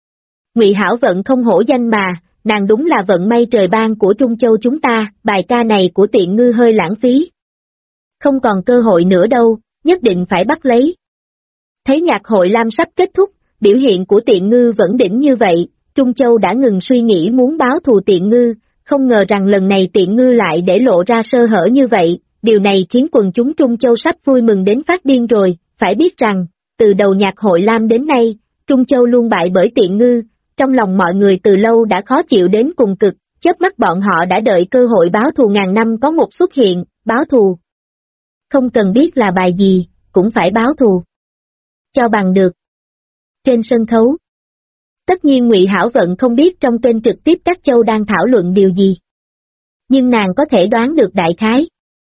Speaker 1: Ngụy Hảo Vận không hổ danh mà, nàng đúng là vận may trời ban của Trung Châu chúng ta, bài ca này của Tiện Ngư hơi lãng phí. Không còn cơ hội nữa đâu, nhất định phải bắt lấy. Thấy nhạc hội Lam sắp kết thúc, biểu hiện của Tiện Ngư vẫn đỉnh như vậy, Trung Châu đã ngừng suy nghĩ muốn báo thù Tiện Ngư, không ngờ rằng lần này Tiện Ngư lại để lộ ra sơ hở như vậy, điều này khiến quần chúng Trung Châu sắp vui mừng đến phát điên rồi, phải biết rằng, từ đầu nhạc hội Lam đến nay, Trung Châu luôn bại bởi Tiện Ngư, trong lòng mọi người từ lâu đã khó chịu đến cùng cực, chớp mắt bọn họ đã đợi cơ hội báo thù ngàn năm có một xuất hiện, báo thù. Không cần biết là bài gì, cũng phải báo thù. Cho bằng được. Trên sân khấu. Tất nhiên Ngụy Hảo Vận không biết trong kênh trực tiếp các châu đang thảo luận điều gì. Nhưng nàng có thể đoán được đại khái.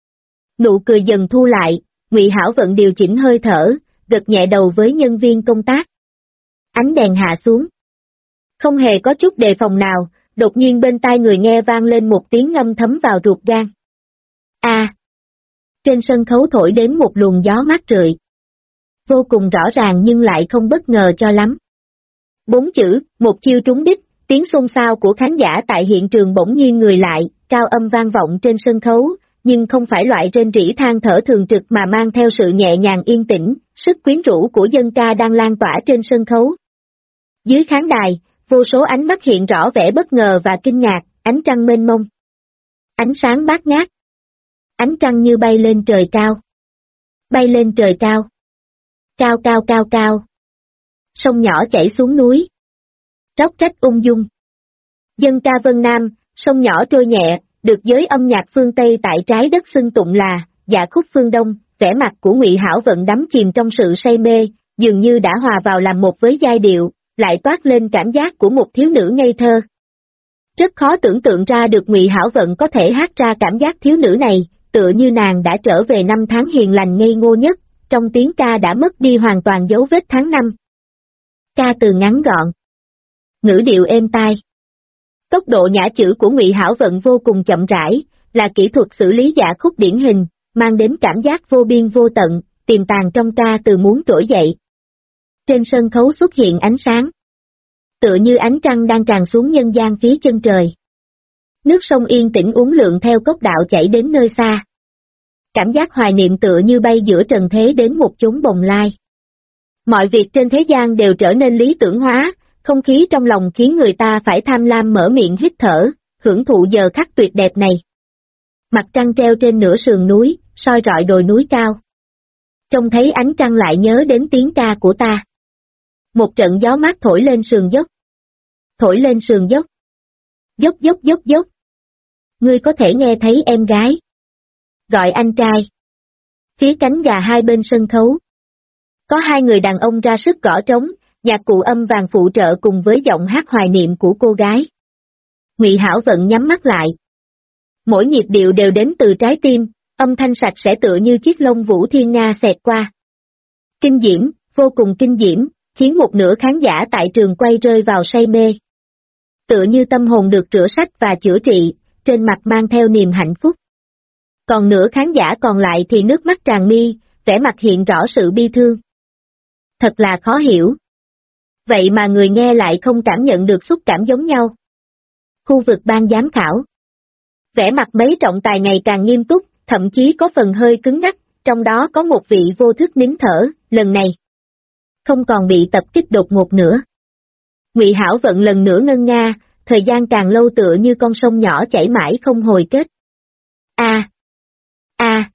Speaker 1: Nụ cười dần thu lại, Ngụy Hảo Vận điều chỉnh hơi thở, gật nhẹ đầu với nhân viên công tác. Ánh đèn hạ xuống. Không hề có chút đề phòng nào, đột nhiên bên tai người nghe vang lên một tiếng ngâm thấm vào ruột gan. Trên sân khấu thổi đến một luồng gió mát rượi. Vô cùng rõ ràng nhưng lại không bất ngờ cho lắm. 4 chữ, một chiêu trúng đích, tiếng xôn xao của khán giả tại hiện trường bỗng nhiên người lại, cao âm vang vọng trên sân khấu, nhưng không phải loại rên rỉ than thở thường trực mà mang theo sự nhẹ nhàng yên tĩnh, sức quyến rũ của dân ca đang lan tỏa trên sân khấu. Dưới khán đài, vô số ánh mắt hiện rõ vẻ bất ngờ và kinh ngạc, ánh trăng mênh mông. Ánh sáng bát ngát. Ánh trăng như bay lên trời cao. Bay lên trời cao. Cao cao cao cao. Sông nhỏ chảy xuống núi. Róc rách ung dung. Dân ca Vân Nam, sông nhỏ trôi nhẹ, được giới âm nhạc phương Tây tại trái đất xưng tụng là dạ khúc phương Đông. Vẻ mặt của Ngụy Hảo Vận đắm chìm trong sự say mê, dường như đã hòa vào làm một với giai điệu, lại toát lên cảm giác của một thiếu nữ ngây thơ. Rất khó tưởng tượng ra được Ngụy Hảo Vận có thể hát ra cảm giác thiếu nữ này, tựa như nàng đã trở về năm tháng hiền lành ngây ngô nhất, trong tiếng ca đã mất đi hoàn toàn dấu vết tháng năm. Ca từ ngắn gọn. Ngữ điệu êm tai. Tốc độ nhả chữ của Ngụy Hảo Vận vô cùng chậm rãi, là kỹ thuật xử lý dạ khúc điển hình, mang đến cảm giác vô biên vô tận, tiềm tàng trong ca từ muốn trỗi dậy. Trên sân khấu xuất hiện ánh sáng. Tựa như ánh trăng đang tràn xuống nhân gian phía chân trời. Nước sông yên tĩnh uốn lượn theo cốc đạo chảy đến nơi xa. Cảm giác hoài niệm tựa như bay giữa trần thế đến một chốn bồng lai. Mọi việc trên thế gian đều trở nên lý tưởng hóa, không khí trong lòng khiến người ta phải tham lam mở miệng hít thở, hưởng thụ giờ khắc tuyệt đẹp này. Mặt trăng treo trên nửa sườn núi, soi rọi đồi núi cao. Trông thấy ánh trăng lại nhớ đến tiếng ca của ta. Một trận gió mát thổi lên sườn dốc. Thổi lên sườn dốc. Dốc dốc dốc dốc. Ngươi có thể nghe thấy em gái gọi anh trai. Phía cánh gà hai bên sân khấu. Có hai người đàn ông ra sức gõ trống, nhạc cụ âm vàng phụ trợ cùng với giọng hát hoài niệm của cô gái. Ngụy Hảo Vận nhắm mắt lại. Mỗi nhịp điệu đều đến từ trái tim, âm thanh sạch sẽ tựa như chiếc lông vũ thiên nga xẹt qua. Kinh diễm, vô cùng kinh diễm, khiến một nửa khán giả tại trường quay rơi vào say mê. Tựa như tâm hồn được rửa sạch và chữa trị, trên mặt mang theo niềm hạnh phúc. Còn nửa khán giả còn lại thì nước mắt tràn mi, vẻ mặt hiện rõ sự bi thương. Thật là khó hiểu. Vậy mà người nghe lại không cảm nhận được xúc cảm giống nhau. Khu vực ban giám khảo. Vẻ mặt mấy trọng tài ngày càng nghiêm túc, thậm chí có phần hơi cứng ngắc, trong đó có một vị vô thức nín thở, lần này. Không còn bị tập kích đột ngột nữa. Ngụy Hảo Vận lần nữa ngân nga, thời gian càng lâu tựa như con sông nhỏ chảy mãi không hồi kết. A. A.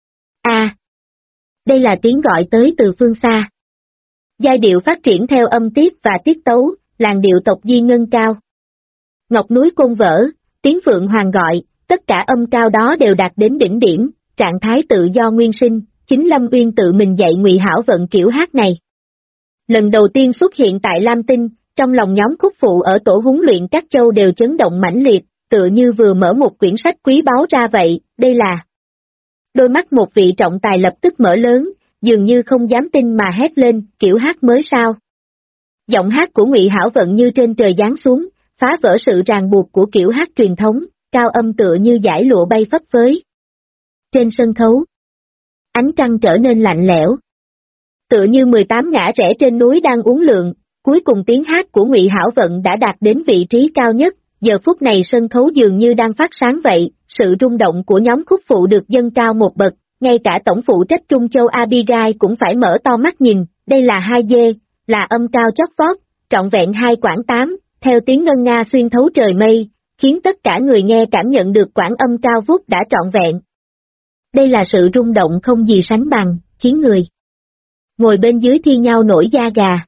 Speaker 1: A. Đây là tiếng gọi tới từ phương xa. Giai điệu phát triển theo âm tiết và tiết tấu, làn điệu tộc Di ngân cao. Ngọc núi côn vỡ, tiếng phượng hoàng gọi, tất cả âm cao đó đều đạt đến đỉnh điểm, trạng thái tự do nguyên sinh, chính Lâm Uyên tự mình dạy Ngụy Hảo Vận kiểu hát này. Lần đầu tiên xuất hiện tại Lam Tinh, trong lòng nhóm khúc phụ ở tổ huấn luyện các châu đều chấn động mãnh liệt, tựa như vừa mở một quyển sách quý báu ra vậy, đây là. Đôi mắt một vị trọng tài lập tức mở lớn, dường như không dám tin mà hét lên, kiểu hát mới sao. Giọng hát của Ngụy Hảo Vận như trên trời giáng xuống, phá vỡ sự ràng buộc của kiểu hát truyền thống, cao âm tựa như dải lụa bay phấp phới. Trên sân khấu, ánh trăng trở nên lạnh lẽo. Tựa như 18 ngã rẽ trên núi đang uốn lượn, cuối cùng tiếng hát của Ngụy Hảo Vận đã đạt đến vị trí cao nhất, giờ phút này sân khấu dường như đang phát sáng vậy, sự rung động của nhóm khúc phụ được dâng cao một bậc, ngay cả tổng phụ trách Trung Châu Abigail cũng phải mở to mắt nhìn, đây là 2D, là âm cao chót vót, trọn vẹn 2 quãng 8, theo tiếng ngân nga xuyên thấu trời mây, khiến tất cả người nghe cảm nhận được quãng âm cao vút đã trọn vẹn. Đây là sự rung động không gì sánh bằng, khiến người ngồi bên dưới thi nhau nổi da gà.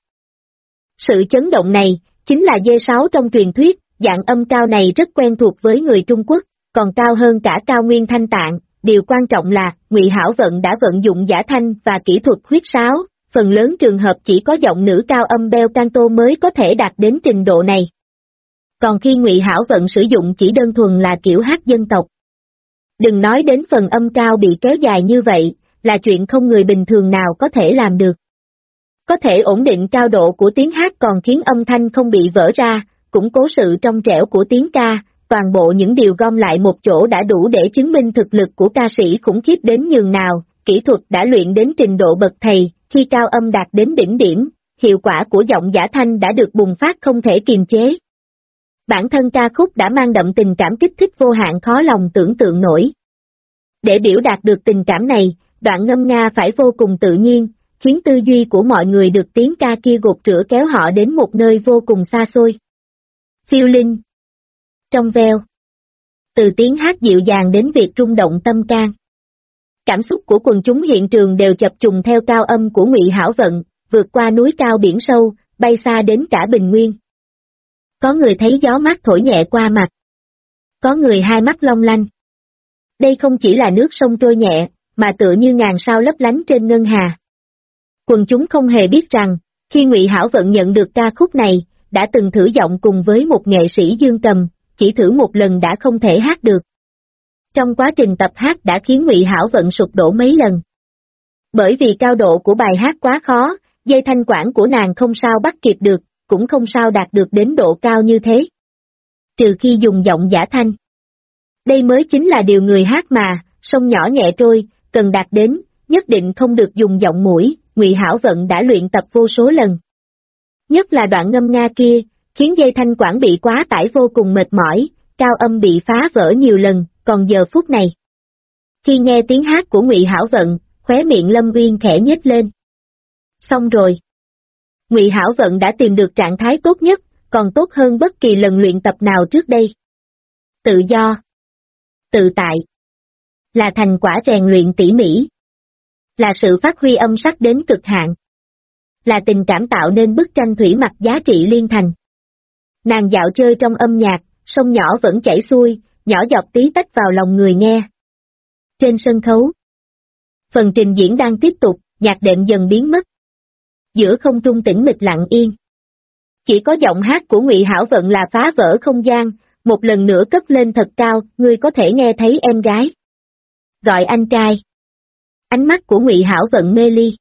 Speaker 1: Sự chấn động này, chính là D6 trong truyền thuyết, dạng âm cao này rất quen thuộc với người Trung Quốc, còn cao hơn cả cao nguyên thanh tạng, điều quan trọng là, Ngụy Hảo Vận đã vận dụng giả thanh và kỹ thuật huyết sáo, phần lớn trường hợp chỉ có giọng nữ cao âm bel canto mới có thể đạt đến trình độ này. Còn khi Ngụy Hảo Vận sử dụng chỉ đơn thuần là kiểu hát dân tộc. Đừng nói đến phần âm cao bị kéo dài như vậy, là chuyện không người bình thường nào có thể làm được. Có thể ổn định cao độ của tiếng hát còn khiến âm thanh không bị vỡ ra, củng cố sự trong trẻo của tiếng ca, toàn bộ những điều gom lại một chỗ đã đủ để chứng minh thực lực của ca sĩ khủng khiếp đến nhường nào, kỹ thuật đã luyện đến trình độ bậc thầy, khi cao âm đạt đến đỉnh điểm, hiệu quả của giọng giả thanh đã được bùng phát không thể kiềm chế. Bản thân ca khúc đã mang đậm tình cảm kích thích vô hạn khó lòng tưởng tượng nổi. Để biểu đạt được tình cảm này, đoạn ngâm nga phải vô cùng tự nhiên, khiến tư duy của mọi người được tiếng ca kia gột rửa kéo họ đến một nơi vô cùng xa xôi. Phiêu linh. Trong veo. Từ tiếng hát dịu dàng đến việc rung động tâm can. Cảm xúc của quần chúng hiện trường đều chập trùng theo cao âm của Ngụy Hảo Vận, vượt qua núi cao biển sâu, bay xa đến cả bình nguyên. Có người thấy gió mát thổi nhẹ qua mặt. Có người hai mắt long lanh. Đây không chỉ là nước sông trôi nhẹ, mà tựa như ngàn sao lấp lánh trên ngân hà. Quần chúng không hề biết rằng, khi Ngụy Hảo Vận nhận được ca khúc này, đã từng thử giọng cùng với một nghệ sĩ dương cầm, chỉ thử một lần đã không thể hát được. Trong quá trình tập hát đã khiến Ngụy Hảo Vận sụp đổ mấy lần. Bởi vì cao độ của bài hát quá khó, dây thanh quản của nàng không sao bắt kịp được, cũng không sao đạt được đến độ cao như thế. Trừ khi dùng giọng giả thanh. Đây mới chính là điều người hát mà, sông nhỏ nhẹ trôi, cần đạt đến, nhất định không được dùng giọng mũi, Ngụy Hảo Vận đã luyện tập vô số lần. Nhất là đoạn ngâm nga kia, khiến dây thanh quản bị quá tải vô cùng mệt mỏi, cao âm bị phá vỡ nhiều lần, còn giờ phút này. Khi nghe tiếng hát của Ngụy Hảo Vận, khóe miệng Lâm Uyên khẽ nhếch lên. Xong rồi. Ngụy Hảo Vận đã tìm được trạng thái tốt nhất, còn tốt hơn bất kỳ lần luyện tập nào trước đây. Tự do. Tự tại. Là thành quả rèn luyện tỉ mỉ. Là sự phát huy âm sắc đến cực hạn. Là tình cảm tạo nên bức tranh thủy mặc giá trị liên thành. Nàng dạo chơi trong âm nhạc, sông nhỏ vẫn chảy xuôi, nhỏ giọt tí tách vào lòng người nghe. Trên sân khấu. Phần trình diễn đang tiếp tục, nhạc đệm dần biến mất. Giữa không trung tĩnh mịch lặng yên. Chỉ có giọng hát của Ngụy Hảo Vận là phá vỡ không gian, một lần nữa cất lên thật cao, ngươi có thể nghe thấy em gái. Gọi anh trai. Ánh mắt của Ngụy Hảo Vận mê ly.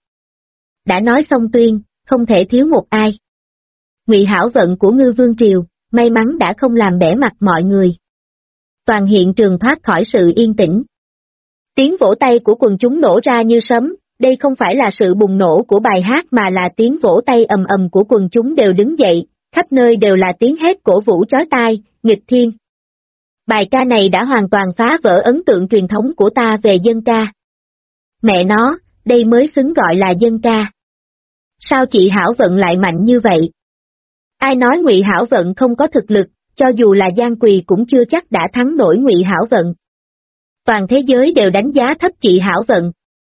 Speaker 1: Đã nói xong tuyên, không thể thiếu một ai. Ngụy Hảo Vận của Ngư Vương Triều, may mắn đã không làm bẽ mặt mọi người. Toàn hiện trường thoát khỏi sự yên tĩnh. Tiếng vỗ tay của quần chúng nổ ra như sấm, đây không phải là sự bùng nổ của bài hát mà là tiếng vỗ tay ầm ầm của quần chúng đều đứng dậy, khắp nơi đều là tiếng hét cổ vũ chói tai, nghịch thiên. Bài ca này đã hoàn toàn phá vỡ ấn tượng truyền thống của ta về dân ca. Mẹ nó, đây mới xứng gọi là dân ca. Sao chị Hảo Vận lại mạnh như vậy? Ai nói Ngụy Hảo Vận không có thực lực, cho dù là Giang Quỳ cũng chưa chắc đã thắng nổi Ngụy Hảo Vận. Toàn thế giới đều đánh giá thấp chị Hảo Vận.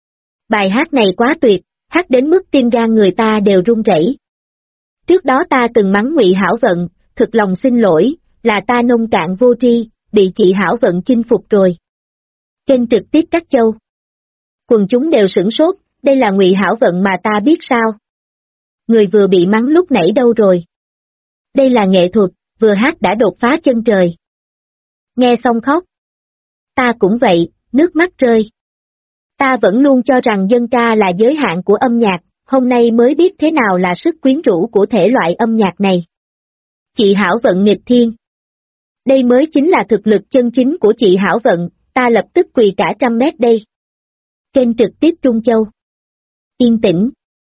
Speaker 1: Bài hát này quá tuyệt, hát đến mức tim gan người ta đều run rẩy. Trước đó ta từng mắng Ngụy Hảo Vận, thực lòng xin lỗi, là ta nông cạn vô tri, bị chị Hảo Vận chinh phục rồi. Kênh trực tiếp Cát Châu. Quần chúng đều sửng sốt, đây là Ngụy Hảo Vận mà ta biết sao? Người vừa bị mắng lúc nãy đâu rồi? Đây là nghệ thuật, vừa hát đã đột phá chân trời. Nghe xong khóc. Ta cũng vậy, nước mắt rơi. Ta vẫn luôn cho rằng dân ca là giới hạn của âm nhạc, hôm nay mới biết thế nào là sức quyến rũ của thể loại âm nhạc này. Chị Hảo Vận nghịch thiên. Đây mới chính là thực lực chân chính của chị Hảo Vận, ta lập tức quỳ cả 100 mét đây. Kênh trực tiếp Trung Châu. Yên tĩnh.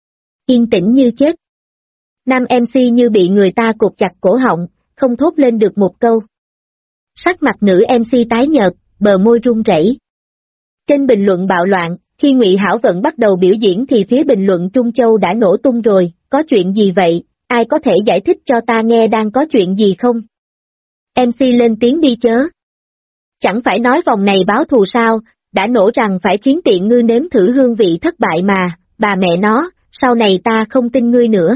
Speaker 1: Yên tĩnh như chết. Nam MC như bị người ta cột chặt cổ họng, không thốt lên được một câu. Sắc mặt nữ MC tái nhợt, bờ môi run rẩy. Trên bình luận bạo loạn, khi Ngụy Hảo Vận bắt đầu biểu diễn thì phía bình luận Trung Châu đã nổ tung rồi, có chuyện gì vậy, ai có thể giải thích cho ta nghe đang có chuyện gì không? MC lên tiếng đi chớ. Chẳng phải nói vòng này báo thù sao, đã nổ rằng phải khiến tiện ngư nếm thử hương vị thất bại mà, bà mẹ nó, sau này ta không tin ngươi nữa.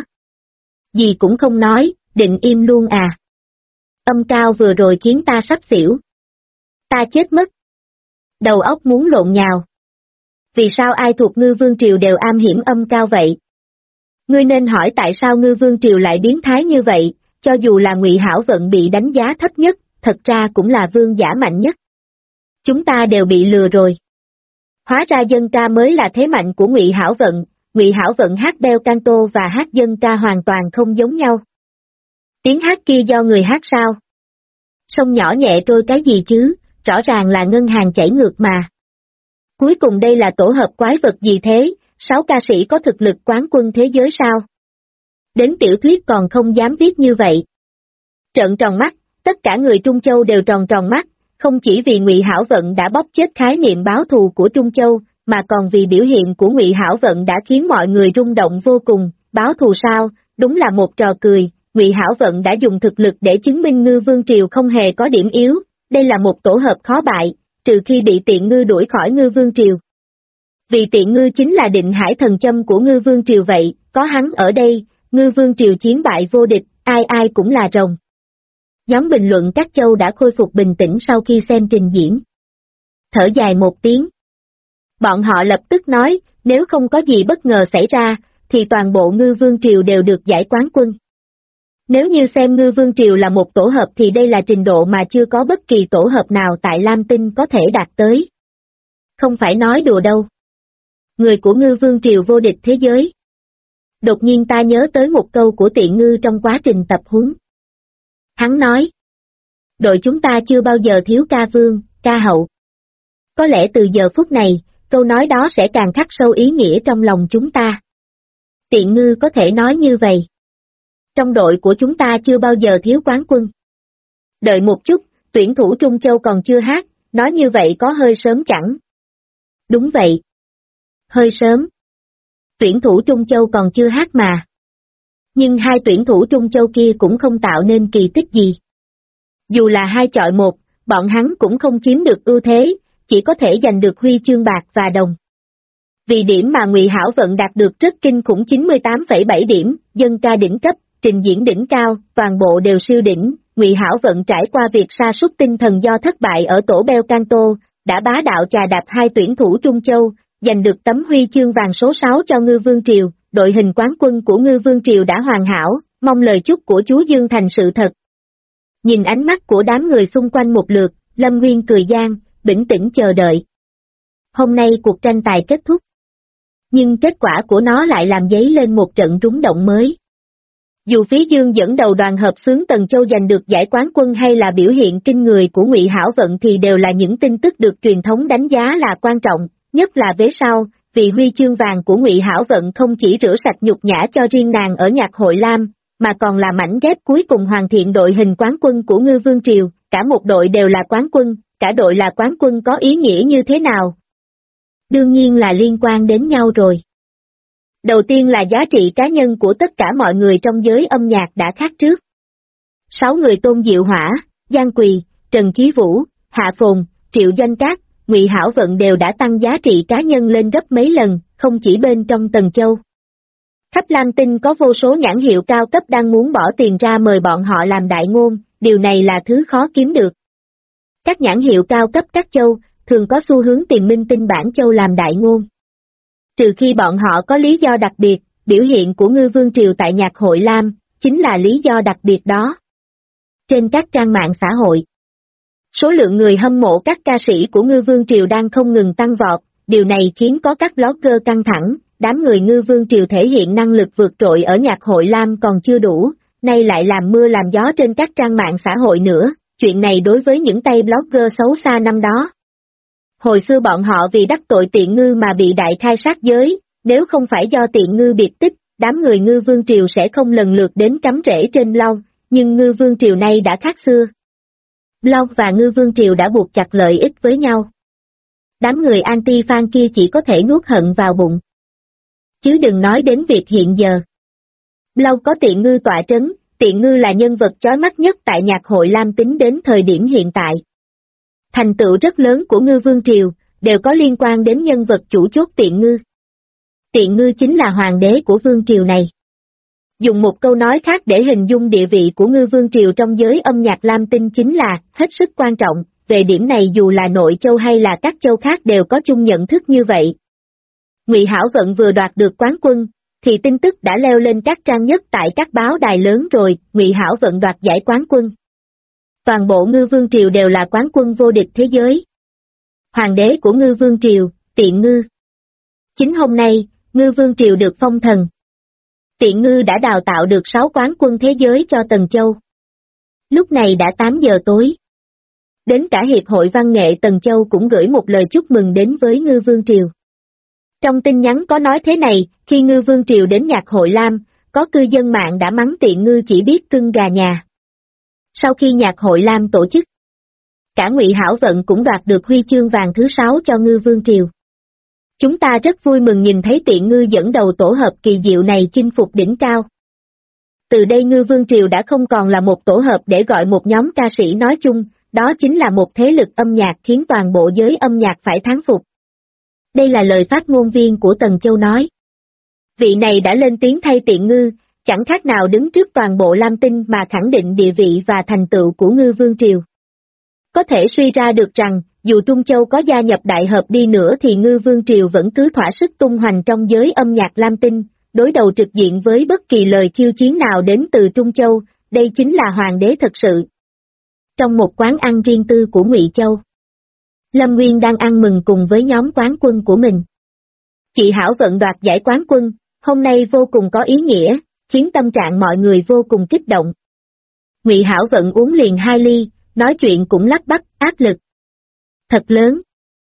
Speaker 1: Gì cũng không nói, định im luôn à. Âm cao vừa rồi khiến ta sắp xỉu. Ta chết mất. Đầu óc muốn lộn nhào. Vì sao ai thuộc Ngư Vương Triều đều am hiểm âm cao vậy? Ngươi nên hỏi tại sao Ngư Vương Triều lại biến thái như vậy, cho dù là Ngụy Hảo Vận bị đánh giá thấp nhất, thật ra cũng là vương giả mạnh nhất. Chúng ta đều bị lừa rồi. Hóa ra dân ca mới là thế mạnh của Ngụy Hảo Vận, Ngụy Hảo Vận hát bel canto và hát dân ca hoàn toàn không giống nhau. Tiếng hát kia do người hát sao? Sông nhỏ nhẹ trôi cái gì chứ, rõ ràng là ngân hàng chảy ngược mà. Cuối cùng đây là tổ hợp quái vật gì thế, 6 ca sĩ có thực lực quán quân thế giới sao? Đến tiểu thuyết còn không dám viết như vậy. Trợn tròn mắt, tất cả người Trung Châu đều tròn tròn mắt, không chỉ vì Ngụy Hảo Vận đã bóp chết khái niệm báo thù của Trung Châu, mà còn vì biểu hiện của Ngụy Hảo Vận đã khiến mọi người rung động vô cùng. Báo thù sao? Đúng là một trò cười. Ngụy Hảo Vận đã dùng thực lực để chứng minh Ngư Vương Triều không hề có điểm yếu, đây là một tổ hợp khó bại, trừ khi bị Tiện Ngư đuổi khỏi Ngư Vương Triều. Vì Tiện Ngư chính là định hải thần châm của Ngư Vương Triều vậy, có hắn ở đây, Ngư Vương Triều chiến bại vô địch, ai ai cũng là rồng. Nhóm bình luận các châu đã khôi phục bình tĩnh sau khi xem trình diễn. Thở dài một tiếng. Bọn họ lập tức nói, nếu không có gì bất ngờ xảy ra, thì toàn bộ Ngư Vương Triều đều được giải quán quân. Nếu như xem Ngư Vương Triều là một tổ hợp thì đây là trình độ mà chưa có bất kỳ tổ hợp nào tại Lam Tinh có thể đạt tới. Không phải nói đùa đâu. Người của Ngư Vương Triều vô địch thế giới. Đột nhiên ta nhớ tới một câu của Tiện Ngư trong quá trình tập huấn. Hắn nói, đội chúng ta chưa bao giờ thiếu ca vương, ca hậu. Có lẽ từ giờ phút này, câu nói đó sẽ càng khắc sâu ý nghĩa trong lòng chúng ta. Tiện Ngư có thể nói như vậy. Trong đội của chúng ta chưa bao giờ thiếu quán quân. Đợi một chút, tuyển thủ Trung Châu còn chưa hát, nói như vậy có hơi sớm chẳng? Đúng vậy. Hơi sớm. Tuyển thủ Trung Châu còn chưa hát mà. Nhưng hai tuyển thủ Trung Châu kia cũng không tạo nên kỳ tích gì. Dù là 2 chọi 1, bọn hắn cũng không chiếm được ưu thế, chỉ có thể giành được huy chương bạc và đồng. Vì điểm mà Ngụy Hảo Vận đạt được rất kinh khủng 98,7 điểm, dân ca đỉnh cấp, trình diễn đỉnh cao, toàn bộ đều siêu đỉnh. Ngụy Hảo Vận trải qua việc sa sút tinh thần do thất bại ở tổ Beo Canto, đã bá đạo chà đạp hai tuyển thủ Trung Châu, giành được tấm huy chương vàng số 6 cho Ngư Vương Triều. Đội hình quán quân của Ngư Vương Triều đã hoàn hảo, mong lời chúc của chú Dương thành sự thật. Nhìn ánh mắt của đám người xung quanh một lượt, Lâm Nguyên cười gian, bình tĩnh chờ đợi. Hôm nay cuộc tranh tài kết thúc. Nhưng kết quả của nó lại làm dấy lên một trận rúng động mới. Dù phía Dương dẫn đầu đoàn hợp xướng Tần Châu giành được giải quán quân hay là biểu hiện kinh người của Ngụy Hảo Vận thì đều là những tin tức được truyền thống đánh giá là quan trọng, nhất là vế sau, vì huy chương vàng của Ngụy Hảo Vận không chỉ rửa sạch nhục nhã cho riêng nàng ở nhạc hội Lam, mà còn là mảnh ghép cuối cùng hoàn thiện đội hình quán quân của Ngư Vương Triều, cả một đội đều là quán quân, cả đội là quán quân có ý nghĩa như thế nào? Đương nhiên là liên quan đến nhau rồi. Đầu tiên là giá trị cá nhân của tất cả mọi người trong giới âm nhạc đã khác trước. 6 người Tôn Diệu Hỏa, Giang Quỳ, Trần Chí Vũ, Hạ Phồn, Triệu Doanh Cát, Ngụy Hảo Vận đều đã tăng giá trị cá nhân lên gấp mấy lần, không chỉ bên trong Tần Châu. Khắp Lam Tinh có vô số nhãn hiệu cao cấp đang muốn bỏ tiền ra mời bọn họ làm đại ngôn, điều này là thứ khó kiếm được. Các nhãn hiệu cao cấp các châu, thường có xu hướng tìm minh tinh bản châu làm đại ngôn. Trừ khi bọn họ có lý do đặc biệt, biểu hiện của Ngư Vương Triều tại nhạc hội Lam, chính là lý do đặc biệt đó. Trên các trang mạng xã hội, số lượng người hâm mộ các ca sĩ của Ngư Vương Triều đang không ngừng tăng vọt, điều này khiến có các blogger căng thẳng, đám người Ngư Vương Triều thể hiện năng lực vượt trội ở nhạc hội Lam còn chưa đủ, nay lại làm mưa làm gió trên các trang mạng xã hội nữa, chuyện này đối với những tay blogger xấu xa năm đó. Hồi xưa bọn họ vì đắc tội Tiện Ngư mà bị đại khai sát giới, nếu không phải do Tiện Ngư biệt tích, đám người Ngư Vương Triều sẽ không lần lượt đến cắm rễ trên blog, nhưng Ngư Vương Triều nay đã khác xưa. Blog và Ngư Vương Triều đã buộc chặt lợi ích với nhau. Đám người anti-fan kia chỉ có thể nuốt hận vào bụng. Chứ đừng nói đến việc hiện giờ. Blog có Tiện Ngư tọa trấn, Tiện Ngư là nhân vật chói mắt nhất tại nhạc hội Lam tính đến thời điểm hiện tại. Thành tựu rất lớn của Ngư Vương Triều, đều có liên quan đến nhân vật chủ chốt Tiện Ngư. Tiện Ngư chính là hoàng đế của Vương Triều này. Dùng một câu nói khác để hình dung địa vị của Ngư Vương Triều trong giới âm nhạc Lam Tinh chính là hết sức quan trọng, về điểm này dù là nội châu hay là các châu khác đều có chung nhận thức như vậy. Ngụy Hảo Vận vừa đoạt được quán quân, thì tin tức đã leo lên các trang nhất tại các báo đài lớn rồi, Ngụy Hảo Vận đoạt giải quán quân. Toàn bộ Ngư Vương Triều đều là quán quân vô địch thế giới. Hoàng đế của Ngư Vương Triều, Tiện Ngư. Chính hôm nay, Ngư Vương Triều được phong thần. Tiện Ngư đã đào tạo được 6 quán quân thế giới cho Tần Châu. Lúc này đã 8 giờ tối. Đến cả Hiệp hội Văn nghệ Tần Châu cũng gửi một lời chúc mừng đến với Ngư Vương Triều. Trong tin nhắn có nói thế này, khi Ngư Vương Triều đến nhạc hội Lam, có cư dân mạng đã mắng Tiện Ngư chỉ biết cưng gà nhà. Sau khi nhạc hội Lam tổ chức, cả Ngụy Hảo Vận cũng đoạt được huy chương vàng thứ 6 cho Ngư Vương Triều. Chúng ta rất vui mừng nhìn thấy Tiện Ngư dẫn đầu tổ hợp kỳ diệu này chinh phục đỉnh cao. Từ đây Ngư Vương Triều đã không còn là một tổ hợp để gọi một nhóm ca sĩ nói chung, đó chính là một thế lực âm nhạc khiến toàn bộ giới âm nhạc phải thán phục. Đây là lời phát ngôn viên của Tần Châu nói. Vị này đã lên tiếng thay Tiện Ngư, chẳng khác nào đứng trước toàn bộ Lam Tinh mà khẳng định địa vị và thành tựu của Ngư Vương Triều. Có thể suy ra được rằng, dù Trung Châu có gia nhập đại hợp đi nữa thì Ngư Vương Triều vẫn cứ thỏa sức tung hoành trong giới âm nhạc Lam Tinh, đối đầu trực diện với bất kỳ lời khiêu chiến nào đến từ Trung Châu, đây chính là hoàng đế thật sự. Trong một quán ăn riêng tư của Ngụy Châu, Lâm Nguyên đang ăn mừng cùng với nhóm quán quân của mình. Chị Hảo Vận đoạt giải quán quân, hôm nay vô cùng có ý nghĩa, khiến tâm trạng mọi người vô cùng kích động. Ngụy Hảo Vận uống liền 2 ly, nói chuyện cũng lắp bắp, áp lực thật lớn.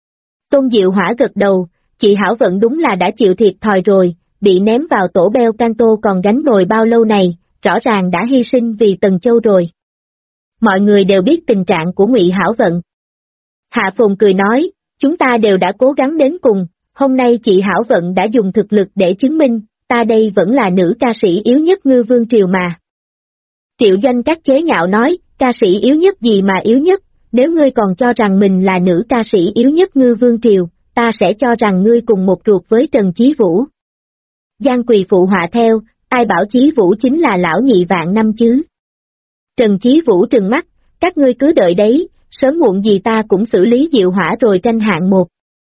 Speaker 1: Tôn Diệu Hỏa gật đầu, chị Hảo Vận đúng là đã chịu thiệt thòi rồi, bị ném vào tổ beo Canto còn gánh nồi bao lâu này, rõ ràng đã hy sinh vì Tần Châu rồi. Mọi người đều biết tình trạng của Ngụy Hảo Vận. Hạ Phồn cười nói, chúng ta đều đã cố gắng đến cùng, hôm nay chị Hảo Vận đã dùng thực lực để chứng minh, ta đây vẫn là nữ ca sĩ yếu nhất Ngư Vương Triều mà. Triệu Doanh Các chế nhạo nói, ca sĩ yếu nhất gì mà yếu nhất, nếu ngươi còn cho rằng mình là nữ ca sĩ yếu nhất Ngư Vương Triều, ta sẽ cho rằng ngươi cùng một ruột với Trần Chí Vũ. Giang Quỳ phụ họa theo, ai bảo Chí Vũ chính là lão nhị vạn năm chứ. Trần Chí Vũ trừng mắt, các ngươi cứ đợi đấy, sớm muộn gì ta cũng xử lý Diệu Hỏa rồi tranh hạng một.